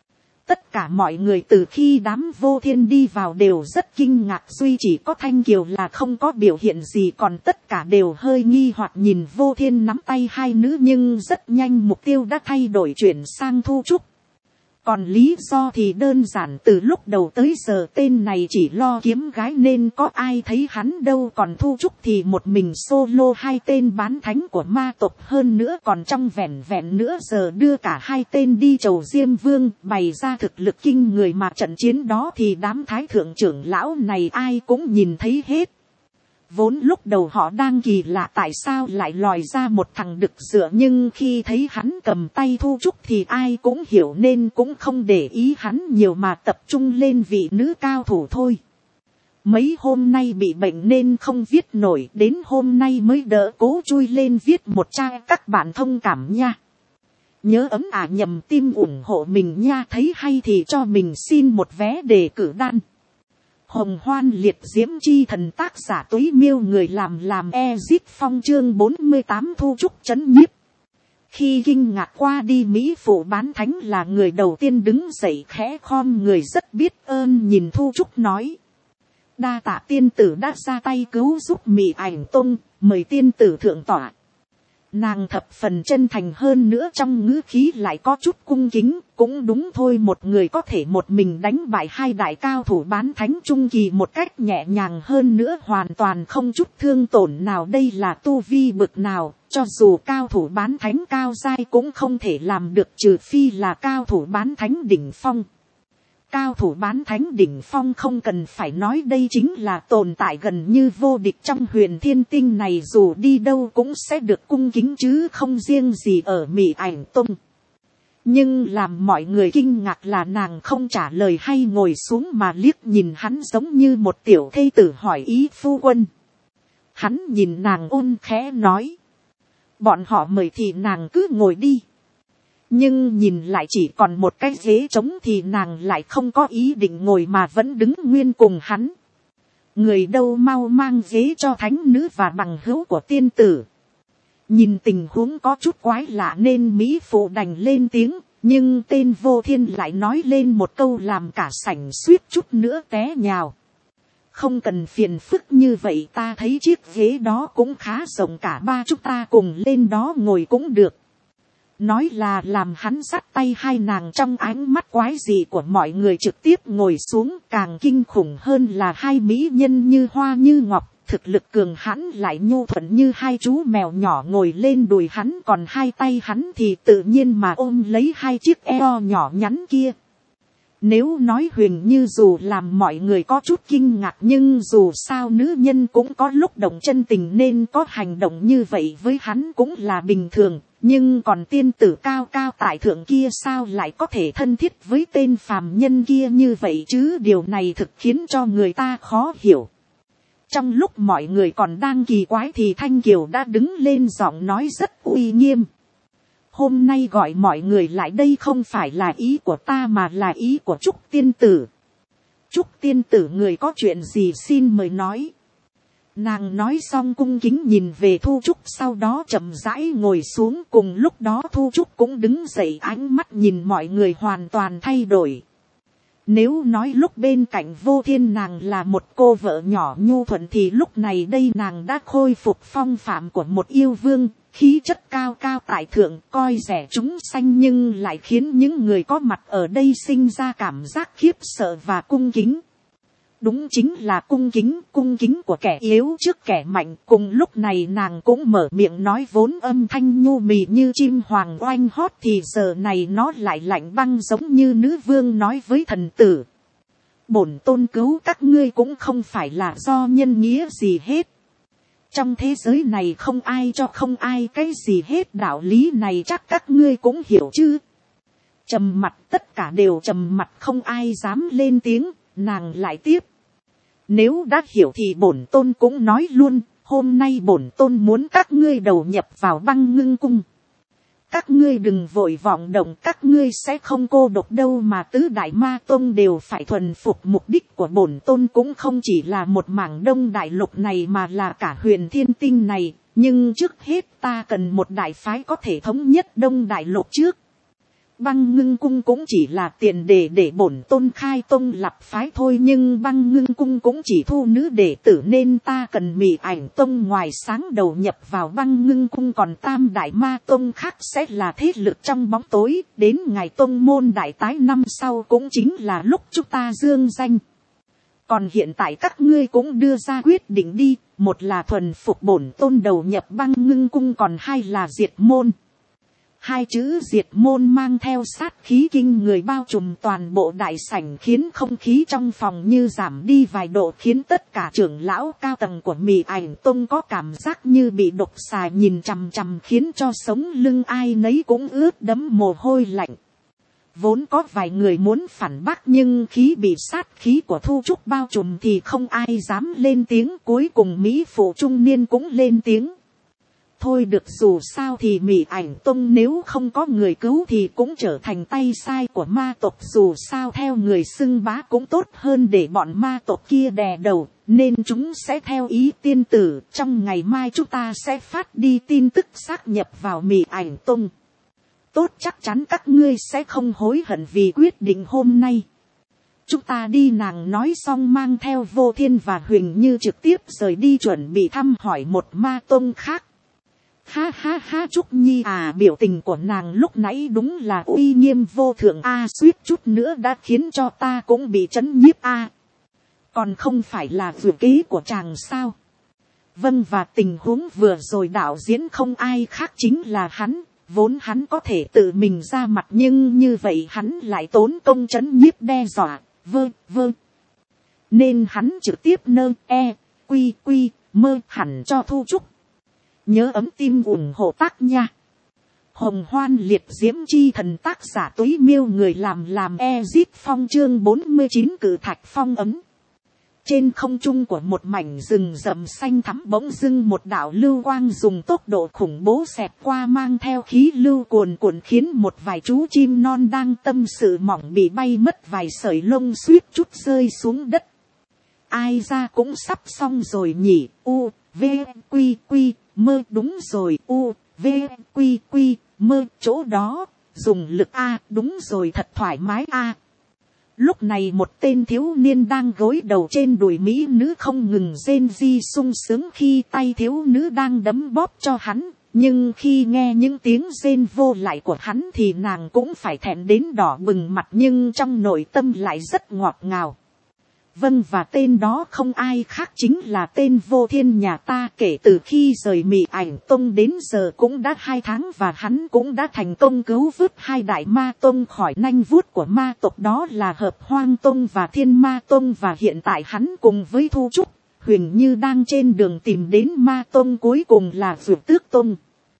Tất cả mọi người từ khi đám Vô Thiên đi vào đều rất kinh ngạc, duy chỉ có Thanh Kiều là không có biểu hiện gì, còn tất cả đều hơi nghi hoặc nhìn Vô Thiên nắm tay hai nữ, nhưng rất nhanh mục tiêu đã thay đổi chuyển sang Thu Trúc. Còn lý do thì đơn giản, từ lúc đầu tới giờ tên này chỉ lo kiếm gái nên có ai thấy hắn đâu, còn Thu Trúc thì một mình solo hai tên bán thánh của ma tộc, hơn nữa còn trong vẻn vẹn nữa giờ đưa cả hai tên đi chầu Diêm Vương, bày ra thực lực kinh người, mà trận chiến đó thì đám thái thượng trưởng lão này ai cũng nhìn thấy hết. Vốn lúc đầu họ đang kỳ lạ tại sao lại lòi ra một thằng đực dựa, nhưng khi thấy hắn cầm tay Thu Trúc thì ai cũng hiểu nên cũng không để ý hắn nhiều mà tập trung lên vị nữ cao thủ thôi. Mấy hôm nay bị bệnh nên không viết nổi, đến hôm nay mới đỡ cố chui lên viết một trang, các bạn thông cảm nha. Nhớ ấm nhầm tim ủng hộ mình nha, thấy hay thì cho mình xin một vé đề cử đan. Hồng Hoan Liệt Diễm Chi Thần, tác giả Túy Miêu, người làm Ezip Phong, chương 48 Thu Trúc chấn nhiếp. Khi kinh ngạc qua đi, Mỹ phụ bán thánh là người đầu tiên đứng dậy khẽ khom người rất biết ơn nhìn Thu Trúc nói: đa tạ tiên tử đã ra tay cứu giúp Mị Ảnh Tông, mời tiên tử thượng tọa. Nàng thập phần chân thành, hơn nữa trong ngữ khí lại có chút cung kính. Cũng đúng thôi, một người có thể một mình đánh bại hai đại cao thủ bán thánh trung kỳ một cách nhẹ nhàng, hơn nữa hoàn toàn không chút thương tổn nào, đây là tu vi bực nào, cho dù cao thủ bán thánh cao giai cũng không thể làm được, trừ phi là cao thủ bán thánh đỉnh phong. Cao thủ bán thánh đỉnh phong không cần phải nói, đây chính là tồn tại gần như vô địch trong Huyền Thiên Tinh này, dù đi đâu cũng sẽ được cung kính chứ không riêng gì ở Mị Ảnh Tông. Nhưng làm mọi người kinh ngạc là nàng không trả lời hay ngồi xuống mà liếc nhìn hắn giống như một tiểu thê tử hỏi ý phu quân. Hắn nhìn nàng ôn khẽ nói: bọn họ mời thì nàng cứ ngồi đi. Nhưng nhìn lại chỉ còn một cái ghế trống thì nàng lại không có ý định ngồi mà vẫn đứng nguyên cùng hắn. Người đâu mau mang ghế cho thánh nữ và bằng hữu của tiên tử. Nhìn tình huống có chút quái lạ nên Mỹ phụ đành lên tiếng, nhưng tên Vô Thiên lại nói lên một câu làm cả sảnh suýt chút nữa té nhào. Không cần phiền phức như vậy, ta thấy chiếc ghế đó cũng khá rộng, cả ba chúng ta cùng lên đó ngồi cũng được. Nói là làm hắn dắt tay hai nàng, trong ánh mắt quái dị của mọi người trực tiếp ngồi xuống. Càng kinh khủng hơn là hai mỹ nhân như hoa như ngọc, thực lực cường hãn lại nhu thuận như hai chú mèo nhỏ ngồi lên đùi hắn, còn hai tay hắn thì tự nhiên mà ôm lấy hai chiếc eo nhỏ nhắn kia. Nếu nói Huyền Như dù làm mọi người có chút kinh ngạc, nhưng dù sao nữ nhân cũng có lúc động chân tình nên có hành động như vậy với hắn cũng là bình thường. Nhưng còn tiên tử cao cao tại thượng kia sao lại có thể thân thiết với tên phàm nhân kia như vậy chứ, điều này thực khiến cho người ta khó hiểu. Trong lúc mọi người còn đang kỳ quái thì Thanh Kiều đã đứng lên, giọng nói rất uy nghiêm: hôm nay gọi mọi người lại đây không phải là ý của ta mà là ý của Trúc tiên tử. Trúc tiên tử, người có chuyện gì xin mời nói. Nàng nói xong cung kính nhìn về Thu Trúc, sau đó chậm rãi ngồi xuống. Cùng lúc đó Thu Trúc cũng đứng dậy, ánh mắt nhìn mọi người hoàn toàn thay đổi. Nếu nói lúc bên cạnh Vô Thiên nàng là một cô vợ nhỏ nhu thuận thì lúc này đây nàng đã khôi phục phong phạm của một yêu vương, khí chất cao cao tại thượng, coi rẻ chúng sanh, nhưng lại khiến những người có mặt ở đây sinh ra cảm giác khiếp sợ và cung kính. Đúng chính là cung kính của kẻ yếu trước kẻ mạnh. Cùng lúc này nàng cũng mở miệng nói, vốn âm thanh nhu mì như chim hoàng oanh hót thì giờ này nó lại lạnh băng giống như nữ vương nói với thần tử: bổn tôn cứu các ngươi cũng không phải là do nhân nghĩa gì hết. Trong thế giới này không ai cho không ai cái gì hết, đạo lý này chắc các ngươi cũng hiểu chứ. Trầm mặt, tất cả đều trầm mặt, không ai dám lên tiếng. Nàng lại tiếp: nếu đã hiểu thì bổn tôn cũng nói luôn, hôm nay bổn tôn muốn các ngươi đầu nhập vào Băng Ngưng Cung. Các ngươi đừng vội vọng động, các ngươi sẽ không cô độc đâu, mà tứ đại ma tôn đều phải thuần phục. Mục đích của bổn tôn cũng không chỉ là một mảng Đông Đại Lục này mà là cả Huyền Thiên Tinh này, nhưng trước hết ta cần một đại phái có thể thống nhất Đông Đại Lục trước. Băng Ngưng Cung cũng chỉ là tiền đề để bổn tôn khai tông lập phái thôi, nhưng Băng Ngưng Cung cũng chỉ thu nữ đệ tử, nên ta cần Mị Ảnh Tông ngoài sáng đầu nhập vào Băng Ngưng Cung, còn Tam Đại Ma Tông khác sẽ là thế lực trong bóng tối, đến ngày tông môn đại tái năm sau cũng chính là lúc chúng ta dương danh. Còn hiện tại các ngươi cũng đưa ra quyết định đi, một là thuần phục bổn tôn đầu nhập Băng Ngưng Cung, còn hai là diệt môn. Hai chữ diệt môn mang theo sát khí kinh người bao trùm toàn bộ đại sảnh, khiến không khí trong phòng như giảm đi vài độ, khiến tất cả trưởng lão cao tầng của Mị Ảnh Tông có cảm giác như bị độc xà nhìn chằm chằm, khiến cho sống lưng ai nấy cũng ướt đẫm mồ hôi lạnh. Vốn có vài người muốn phản bác, nhưng khí bị sát khí của Thu Trúc bao trùm thì không ai dám lên tiếng. Cuối cùng Mỹ phụ trung niên cũng lên tiếng. Thôi được, dù sao thì Mị Ảnh Tông nếu không có người cứu thì cũng trở thành tay sai của ma tộc, dù sao theo người xưng bá cũng tốt hơn để bọn ma tộc kia đè đầu, nên chúng sẽ theo ý tiên tử. Trong ngày mai chúng ta sẽ phát đi tin tức xác nhập vào Mị Ảnh Tông. Tốt, chắc chắn các ngươi sẽ không hối hận vì quyết định hôm nay. Chúng ta đi. Nàng nói xong mang theo Vô Thiên và Huỳnh Như trực tiếp rời đi, chuẩn bị thăm hỏi một ma tông khác. Ha ha ha, Trúc Nhi à, biểu tình của nàng lúc nãy đúng là uy nghiêm vô thượng a, suýt chút nữa đã khiến cho ta cũng bị chấn nhiếp a. Còn không phải là vừa kế của chàng sao? Vâng, và tình huống vừa rồi đạo diễn không ai khác chính là hắn. Vốn hắn có thể tự mình ra mặt, nhưng như vậy hắn lại tốn công trấn nhiếp đe dọa, nên hắn trực tiếp mơ hẳn cho Thu Trúc. Nhớ ấm tim ủng hộ tác nha. Hồng Hoan Liệt Diễm Chi Thần, tác giả Túy Miêu, người làm Ezip Phong, chương 49 Cử Thạch Phong ấm. Trên không trung của một mảnh rừng rậm xanh thắm, bỗng dưng một đạo lưu quang dùng tốc độ khủng bố xẹt qua, mang theo khí lưu cuồn cuộn, khiến một vài chú chim non đang tâm sự mỏng bị bay mất vài sợi lông, suýt chút rơi xuống đất. Ai ra cũng sắp xong rồi nhỉ. Mơ, đúng rồi, mơ, chỗ đó dùng lực a, đúng rồi, thật thoải mái a. Lúc này một tên thiếu niên đang gối đầu trên đùi mỹ nữ không ngừng rên ri sung sướng khi tay thiếu nữ đang đấm bóp cho hắn, nhưng khi nghe những tiếng rên vô lại của hắn thì nàng cũng phải thẹn đến đỏ bừng mặt, nhưng trong nội tâm lại rất ngọt ngào. Vâng, và tên đó không ai khác chính là tên Vô Thiên nhà ta. Kể từ khi rời Mị Ảnh Tông đến giờ cũng đã 2 tháng, và hắn cũng đã thành công cứu vớt 2 đại ma tông khỏi nanh vuốt của ma tộc, đó là Hợp Hoang Tông và Thiên Ma Tông. Và hiện tại hắn cùng với Thu Trúc, Huỳnh Như đang trên đường tìm đến ma tông cuối cùng là Vượt Tước Tông.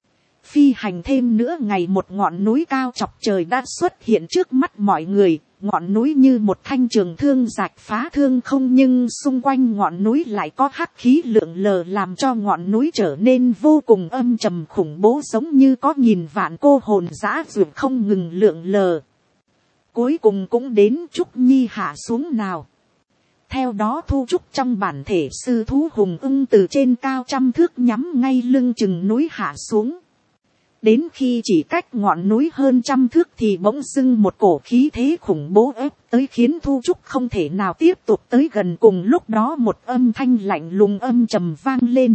Phi hành thêm nữa ngày, một ngọn núi cao chọc trời đã xuất hiện trước mắt mọi người. Ngọn núi như một thanh trường thương rạch phá thương không, nhưng xung quanh ngọn núi lại có hắc khí lượn lờ, làm cho ngọn núi trở nên vô cùng âm trầm khủng bố, giống như có nghìn vạn cô hồn dã dược không ngừng lượn lờ. Cuối cùng cũng đến. Trúc Nhi hạ xuống nào. Theo đó Thu Trúc trong bản thể sư thú hùng ưng từ trên cao 100 thước nhắm ngay lưng chừng núi hạ xuống. Đến khi chỉ cách ngọn núi hơn 100 thước thì bỗng dưng một cổ khí thế khủng bố ép tới, khiến Thu Trúc không thể nào tiếp tục tới gần. Cùng lúc đó một âm thanh lạnh lùng âm trầm vang lên.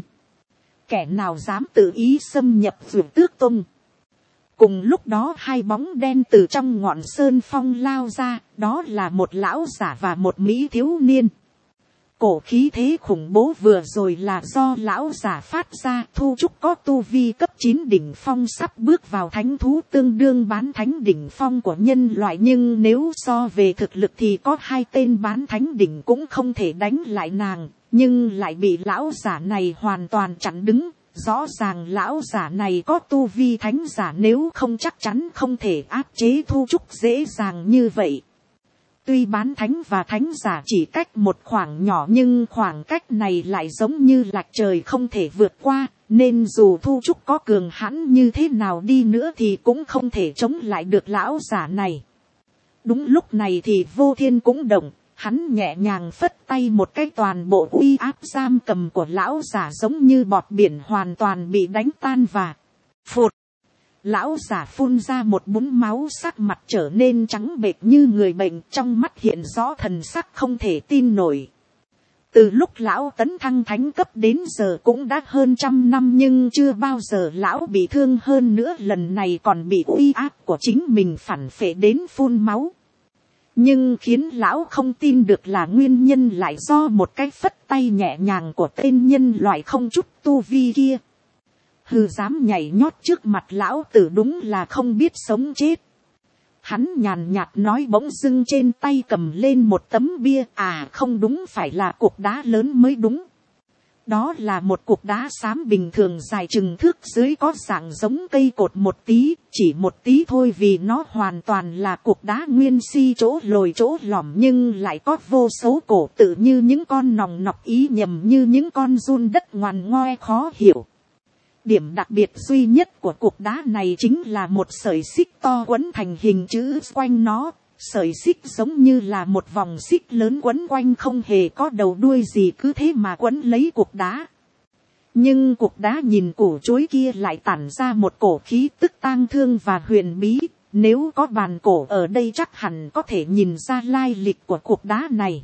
Kẻ nào dám tự ý xâm nhập Vượt Tước Tông? Cùng lúc đó 2 bóng đen từ trong ngọn sơn phong lao ra, đó là một lão giả và một mỹ thiếu niên. Cổ khí thế khủng bố vừa rồi là do lão giả phát ra. Thu Trúc có tu vi cấp 9 đỉnh phong, sắp bước vào thánh thú, tương đương bán thánh đỉnh phong của nhân loại, nhưng nếu so về thực lực thì có 2 tên bán thánh đỉnh cũng không thể đánh lại nàng, nhưng lại bị lão giả này hoàn toàn chặn đứng. Rõ ràng lão giả này có tu vi thánh giả, nếu không chắc chắn không thể áp chế Thu Trúc dễ dàng như vậy. Tuy bán thánh và thánh giả chỉ cách một khoảng nhỏ, nhưng khoảng cách này lại giống như lạch trời không thể vượt qua, nên dù Thu Trúc có cường hãn như thế nào đi nữa thì cũng không thể chống lại được lão giả này. Đúng lúc này thì Vô Thiên cũng động, hắn nhẹ nhàng phất tay một cái, toàn bộ uy áp giam cầm của lão giả giống như bọt biển hoàn toàn bị đánh tan và phụt. Lão giả phun ra một búng máu, sắc mặt trở nên trắng bệch như người bệnh, trong mắt hiện rõ thần sắc không thể tin nổi. Từ lúc lão tấn thăng thánh cấp đến giờ cũng đã hơn 100 năm, nhưng chưa bao giờ lão bị thương, hơn nữa lần này còn bị uy áp của chính mình phản phệ đến phun máu. Nhưng khiến lão không tin được là nguyên nhân lại do một cái phất tay nhẹ nhàng của tên nhân loại không chút tu vi kia. Hừ, dám nhảy nhót trước mặt lão tử đúng là không biết sống chết. Hắn nhàn nhạt nói, bỗng dưng trên tay cầm lên một tấm bia. À không đúng, phải là cục đá lớn mới đúng. Đó là một cục đá xám bình thường dài chừng thước dưới, có dạng giống cây cột một tí, chỉ một tí thôi, vì nó hoàn toàn là cục đá nguyên si, chỗ lồi chỗ lõm nhưng lại có vô số cổ tự như những con nòng nọc, ý nhầm như những con giun đất ngoằn ngoe khó hiểu. Điểm đặc biệt duy nhất của cục đá này chính là một sợi xích to quấn thành hình chữ quanh nó. Sợi xích giống như là một vòng xích lớn quấn quanh, không hề có đầu đuôi gì, cứ thế mà quấn lấy cục đá. Nhưng cục đá nhìn củ chuối kia lại tản ra một cổ khí tức tang thương và huyền bí. Nếu có bàn cổ ở đây chắc hẳn có thể nhìn ra lai lịch của cục đá này.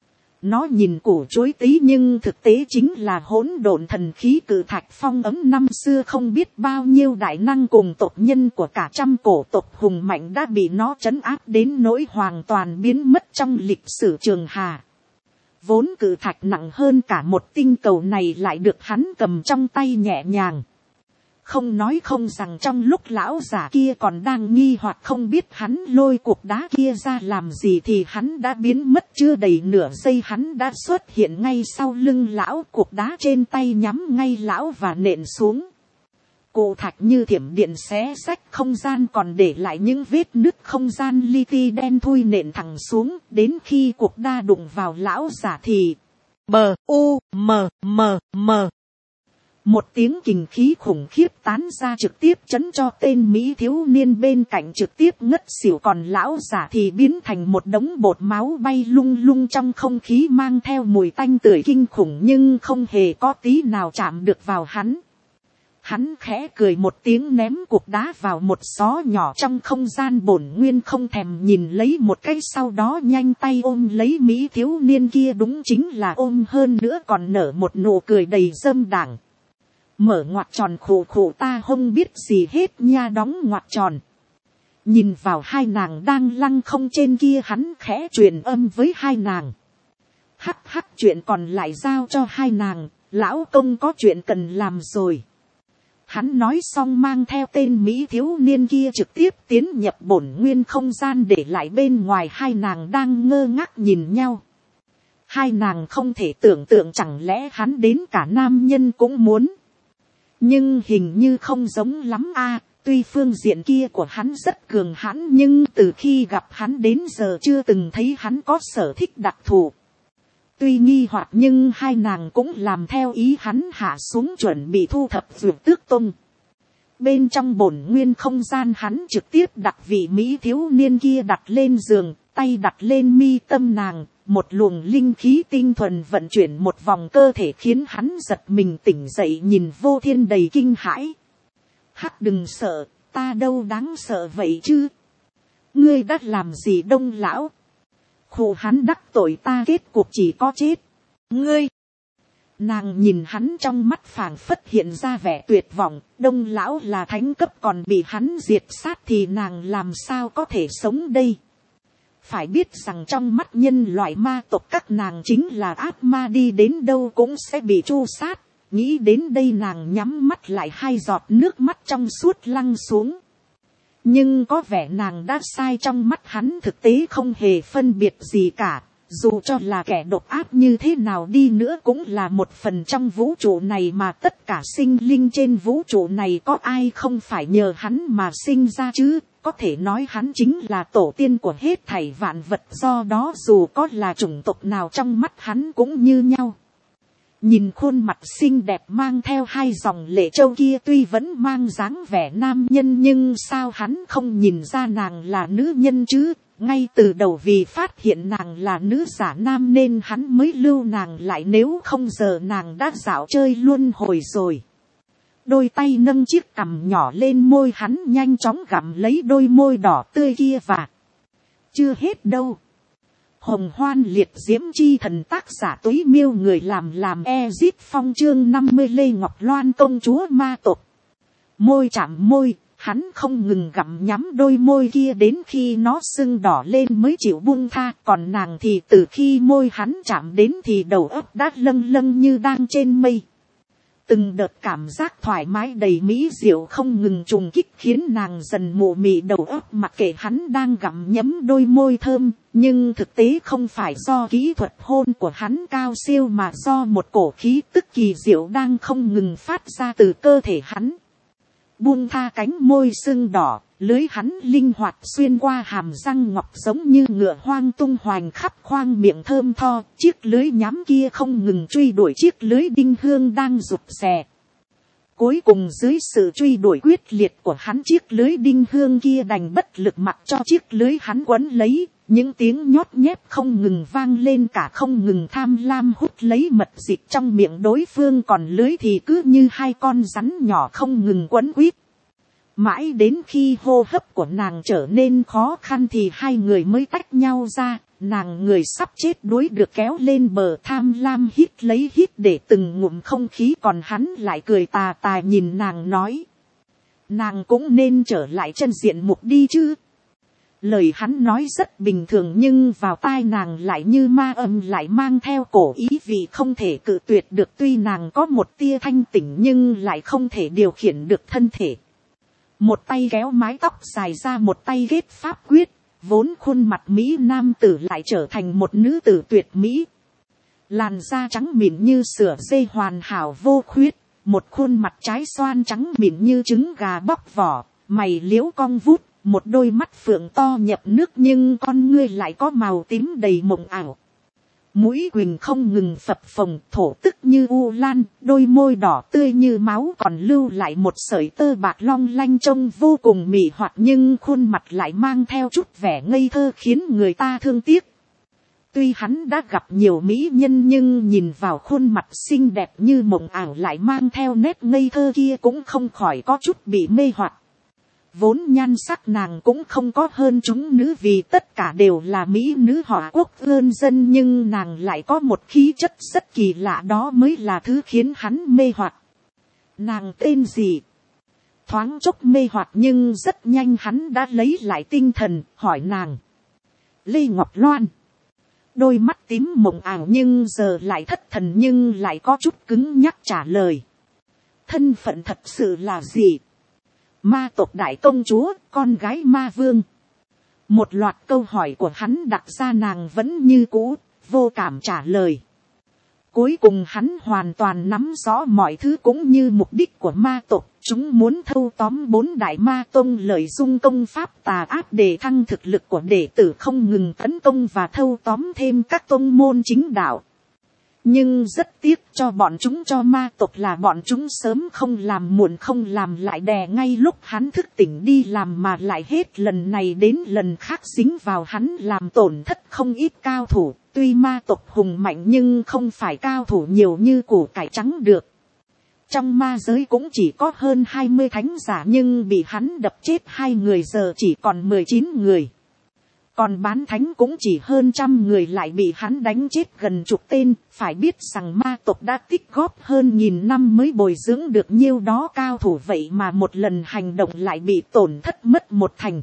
Nó nhìn củ chuối tí nhưng thực tế chính là hỗn độn thần khí cự thạch phong ấm. Năm xưa không biết bao nhiêu đại năng cùng tộc nhân của cả trăm cổ tộc hùng mạnh đã bị nó trấn áp đến nỗi hoàn toàn biến mất trong lịch sử trường hà. Vốn cự thạch nặng hơn cả một tinh cầu này lại được hắn cầm trong tay nhẹ nhàng. Không nói không rằng trong lúc lão giả kia còn đang nghi hoặc không biết hắn lôi cục đá kia ra làm gì thì hắn đã biến mất, chưa đầy nửa giây hắn đã xuất hiện ngay sau lưng lão, cục đá trên tay nhắm ngay lão và nện xuống. Cổ thạch như thiểm điện xé xách không gian, còn để lại những vết nứt không gian li ti đen thui, nện thẳng xuống. Đến khi cục đá đụng vào lão giả thì một tiếng kình khí khủng khiếp tán ra, trực tiếp chấn cho tên Mỹ thiếu niên bên cạnh trực tiếp ngất xỉu, còn lão giả thì biến thành một đống bột máu bay lung lung trong không khí, mang theo mùi tanh tưởi kinh khủng nhưng không hề có tí nào chạm được vào hắn. Hắn khẽ cười một tiếng, ném cục đá vào một xó nhỏ trong không gian bổn nguyên, không thèm nhìn lấy một cái, sau đó nhanh tay ôm lấy Mỹ thiếu niên kia, đúng chính là ôm, hơn nữa còn nở một nụ cười đầy dâm đảng. Mở ngoặc tròn, khổ khổ ta không biết gì hết nha, đóng ngoặc tròn. Nhìn vào hai nàng đang lăng không trên kia, hắn khẽ truyền âm với hai nàng. Hắc hắc, chuyện còn lại giao cho hai nàng, lão công có chuyện cần làm rồi. Hắn nói xong mang theo tên Mỹ thiếu niên kia trực tiếp tiến nhập bổn nguyên không gian, để lại bên ngoài hai nàng đang ngơ ngác nhìn nhau. Hai nàng không thể tưởng tượng chẳng lẽ hắn đến cả nam nhân cũng muốn. Nhưng hình như không giống lắm a. Tuy phương diện kia của hắn rất cường hãn, nhưng từ khi gặp hắn đến giờ chưa từng thấy hắn có sở thích đặc thù. Tuy nghi hoặc nhưng hai nàng cũng làm theo ý hắn, hạ xuống chuẩn bị thu thập dược tước tung. Bên trong bổn nguyên không gian hắn trực tiếp đặt vị Mỹ thiếu niên kia đặt lên giường, tay đặt lên mi tâm nàng. Một luồng linh khí tinh thuần vận chuyển một vòng cơ thể, khiến hắn giật mình tỉnh dậy, nhìn Vô Thiên đầy kinh hãi. Hắc, đừng sợ, ta đâu đáng sợ vậy chứ. Ngươi đã làm gì Đông lão? Khổ, hắn đắc tội ta, kết cuộc chỉ có chết. Ngươi! Nàng nhìn hắn, trong mắt phảng phất hiện ra vẻ tuyệt vọng. Đông lão là thánh cấp còn bị hắn diệt sát thì nàng làm sao có thể sống đây? Phải biết rằng trong mắt nhân loại ma tộc các nàng chính là ác ma, đi đến đâu cũng sẽ bị tru sát. Nghĩ đến đây nàng nhắm mắt lại, hai giọt nước mắt trong suốt lăn xuống. Nhưng có vẻ nàng đã sai, trong mắt hắn thực tế không hề phân biệt gì cả. Dù cho là kẻ độc ác như thế nào đi nữa cũng là một phần trong vũ trụ này, mà tất cả sinh linh trên vũ trụ này có ai không phải nhờ hắn mà sinh ra chứ. Có thể nói hắn chính là tổ tiên của hết thảy vạn vật, do đó dù có là chủng tộc nào trong mắt hắn cũng như nhau. Nhìn khuôn mặt xinh đẹp mang theo hai dòng lệ châu kia, tuy vẫn mang dáng vẻ nam nhân nhưng sao hắn không nhìn ra nàng là nữ nhân chứ. Ngay từ đầu vì phát hiện nàng là nữ giả nam nên hắn mới lưu nàng lại, nếu không giờ nàng đã dạo chơi luân hồi rồi. Đôi tay nâng chiếc cằm nhỏ lên môi hắn, nhanh chóng gặm lấy đôi môi đỏ tươi kia. Và chưa hết đâu. Hồng hoan liệt diễm chi thần, tác giả Túy Miêu, người làm Ezip Phong, chương 50 Lê Ngọc Loan công chúa ma tộc. Môi chạm môi, hắn không ngừng gặm nhắm đôi môi kia đến khi nó sưng đỏ lên mới chịu buông tha. Còn nàng thì từ khi môi hắn chạm đến thì đầu óc đã lâng lâng như đang trên mây. Từng đợt cảm giác thoải mái đầy mỹ diệu không ngừng trùng kích, khiến nàng dần mụ mị đầu óc, mặc kệ hắn đang gặm nhấm đôi môi thơm. Nhưng thực tế không phải do kỹ thuật hôn của hắn cao siêu, mà do một cổ khí tức kỳ diệu đang không ngừng phát ra từ cơ thể hắn. Buông tha cánh môi sưng đỏ, lưới hắn linh hoạt xuyên qua hàm răng ngọc giống như ngựa hoang tung hoành khắp khoang miệng thơm tho. Chiếc lưới nhắm kia không ngừng truy đuổi chiếc lưới đinh hương đang rụt rè. Cuối cùng dưới sự truy đuổi quyết liệt của hắn, chiếc lưới đinh hương kia đành bất lực mặc cho chiếc lưới hắn quấn lấy. Những tiếng nhót nhép không ngừng vang lên, cả không ngừng tham lam hút lấy mật dịch trong miệng đối phương, còn lưới thì cứ như hai con rắn nhỏ không ngừng quấn quýt. Mãi đến khi hô hấp của nàng trở nên khó khăn thì hai người mới tách nhau ra. Nàng người sắp chết đuối được kéo lên bờ, tham lam hít lấy hít để từng ngụm không khí, còn hắn lại cười tà tà nhìn nàng nói: nàng cũng nên trở lại chân diện mục đi chứ. Lời hắn nói rất bình thường, nhưng vào tai nàng lại như ma âm, lại mang theo cổ ý vị không thể cự tuyệt được. Tuy nàng có một tia thanh tỉnh nhưng lại không thể điều khiển được thân thể. Một tay kéo mái tóc dài ra, một tay ghét pháp quyết, vốn khuôn mặt mỹ nam tử lại trở thành một nữ tử tuyệt mỹ. Làn da trắng mịn như sữa dê hoàn hảo vô khuyết, một khuôn mặt trái xoan trắng mịn như trứng gà bóc vỏ, mày liễu cong vút, một đôi mắt phượng to nhập nước nhưng con ngươi lại có màu tím đầy mộng ảo. Mũi quỳnh không ngừng phập phồng, thổ tức như u lan, đôi môi đỏ tươi như máu còn lưu lại một sợi tơ bạc long lanh trông vô cùng mị hoặc, nhưng khuôn mặt lại mang theo chút vẻ ngây thơ khiến người ta thương tiếc. Tuy hắn đã gặp nhiều mỹ nhân nhưng nhìn vào khuôn mặt xinh đẹp như mộng ảo lại mang theo nét ngây thơ kia cũng không khỏi có chút bị mê hoặc. Vốn nhan sắc nàng cũng không có hơn chúng nữ, vì tất cả đều là mỹ nữ họ quốc ơn dân, nhưng nàng lại có một khí chất rất kỳ lạ, đó mới là thứ khiến hắn mê hoặc. Nàng tên gì? Thoáng chốc mê hoặc nhưng rất nhanh hắn đã lấy lại tinh thần, hỏi nàng. Lê Ngọc Loan. Đôi mắt tím mộng ảo nhưng giờ lại thất thần, nhưng lại có chút cứng nhắc trả lời. Thân phận thật sự là gì? Ma tộc đại công chúa, con gái ma vương. Một loạt câu hỏi của hắn đặt ra, nàng vẫn như cũ, vô cảm trả lời. Cuối cùng hắn hoàn toàn nắm rõ mọi thứ cũng như mục đích của ma tộc. Chúng muốn thâu tóm 4 đại ma tông, lợi dụng công pháp tà ác để thăng thực lực của đệ tử, không ngừng tấn công và thâu tóm thêm các tông môn chính đạo. Nhưng rất tiếc cho bọn chúng, cho ma tộc là bọn chúng sớm không làm muộn không làm lại đè ngay lúc hắn thức tỉnh đi làm, mà lại hết lần này đến lần khác dính vào hắn làm tổn thất không ít cao thủ. Tuy ma tộc hùng mạnh nhưng không phải cao thủ nhiều như củ cải trắng được. Trong ma giới cũng chỉ có hơn 20 thánh giả, nhưng bị hắn đập chết 2 người, giờ chỉ còn 19 người. Còn bán thánh cũng chỉ hơn 100 người, lại bị hắn đánh chết gần chục tên. Phải biết rằng ma tộc đã tích góp hơn 1000 năm mới bồi dưỡng được nhiêu đó cao thủ, vậy mà một lần hành động lại bị tổn thất mất 1/10.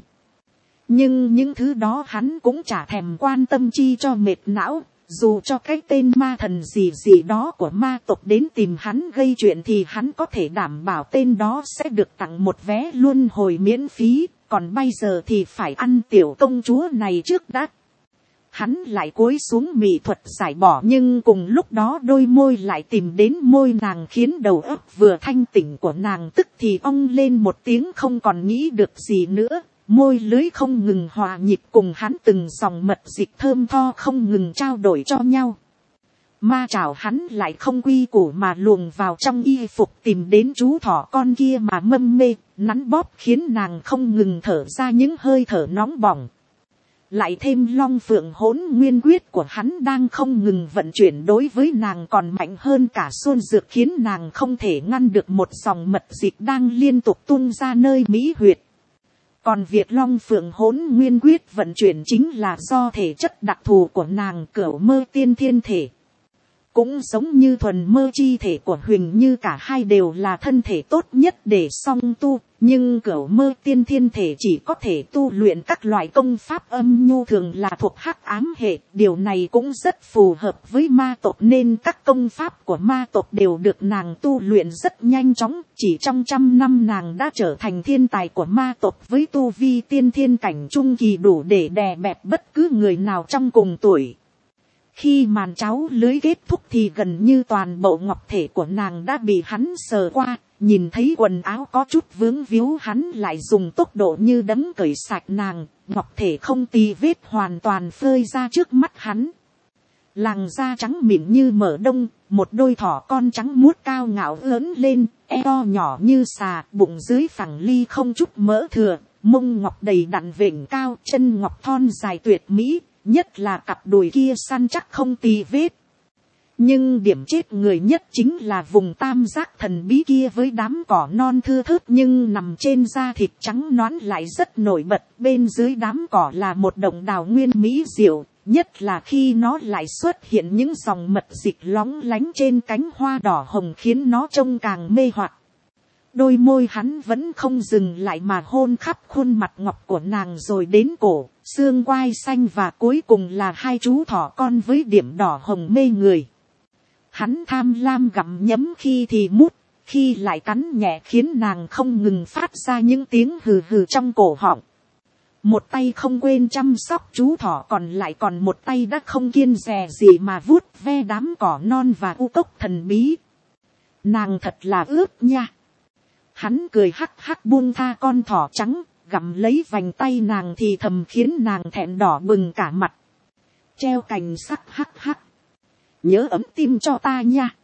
Nhưng những thứ đó hắn cũng chả thèm quan tâm chi cho mệt não. Dù cho cái tên ma thần gì gì đó của ma tộc đến tìm hắn gây chuyện thì hắn có thể đảm bảo tên đó sẽ được tặng một vé luân hồi miễn phí. Còn bây giờ thì phải ăn tiểu công chúa này trước đã. Hắn lại cúi xuống mỹ thuật giải bỏ, nhưng cùng lúc đó đôi môi lại tìm đến môi nàng, khiến đầu óc vừa thanh tỉnh của nàng tức thì ong lên một tiếng, không còn nghĩ được gì nữa. Môi lưới không ngừng hòa nhịp cùng hắn, từng dòng mật dịch thơm tho không ngừng trao đổi cho nhau. Ma trảo hắn lại không quy củ mà luồn vào trong y phục, tìm đến chú thỏ con kia mà mâm mê, nắn bóp khiến nàng không ngừng thở ra những hơi thở nóng bỏng. lại thêm long phượng hỗn nguyên quyết của hắn đang không ngừng vận chuyển đối với nàng còn mạnh hơn cả xuân dược, khiến nàng không thể ngăn được một dòng mật dịch đang liên tục tuôn ra nơi mỹ huyệt. Còn việc long phượng hỗn nguyên quyết vận chuyển chính là do thể chất đặc thù của nàng, cửu mơ tiên thiên thể. Cũng giống như thuần mơ chi thể của Huỳnh Như, cả hai đều là thân thể tốt nhất để song tu, nhưng cửu mơ tiên thiên thể chỉ có thể tu luyện các loại công pháp âm nhu thường là thuộc hắc ám hệ. Điều này cũng rất phù hợp với ma tộc, nên các công pháp của ma tộc đều được nàng tu luyện rất nhanh chóng. Chỉ trong 100 năm nàng đã trở thành thiên tài của ma tộc, với tu vi tiên thiên cảnh trung kỳ đủ để đè bẹp bất cứ người nào trong cùng tuổi. Khi màn cháo lưới kết thúc thì gần như toàn bộ ngọc thể của nàng đã bị hắn sờ qua, nhìn thấy quần áo có chút vướng víu hắn lại dùng tốc độ như đấm cởi sạch nàng, ngọc thể không tì vết hoàn toàn phơi ra trước mắt hắn. Làn da trắng mịn như mở đông, một đôi thỏ con trắng muốt cao ngạo lớn lên, eo nhỏ như xà, bụng dưới phẳng ly không chút mỡ thừa, mông ngọc đầy đặn vểnh cao, chân ngọc thon dài tuyệt mỹ. Nhất là cặp đùi kia săn chắc không tì vết. Nhưng điểm chết người nhất chính là vùng tam giác thần bí kia, với đám cỏ non thưa thớt nhưng nằm trên da thịt trắng nõn lại rất nổi bật. Bên dưới đám cỏ là một đồng đào nguyên mỹ diệu, nhất là khi nó lại xuất hiện những dòng mật dịch lóng lánh trên cánh hoa đỏ hồng, khiến nó trông càng mê hoặc. Đôi môi hắn vẫn không dừng lại mà hôn khắp khuôn mặt ngọc của nàng, rồi đến cổ, xương quai xanh và cuối cùng là hai chú thỏ con với điểm đỏ hồng mê người. Hắn tham lam gặm nhấm, khi thì mút, khi lại cắn nhẹ, khiến nàng không ngừng phát ra những tiếng hừ hừ trong cổ họng. Một tay không quên chăm sóc chú thỏ, còn lại còn một tay đã không kiêng dè gì mà vuốt ve đám cỏ non và u cốc thần bí. Nàng thật là ướt nha. Hắn cười hắc hắc buông tha con thỏ trắng, gặm lấy vành tay nàng thì thầm, khiến nàng thẹn đỏ bừng cả mặt. Treo cành sắc hắc hắc. Nhớ ấm tim cho ta nha.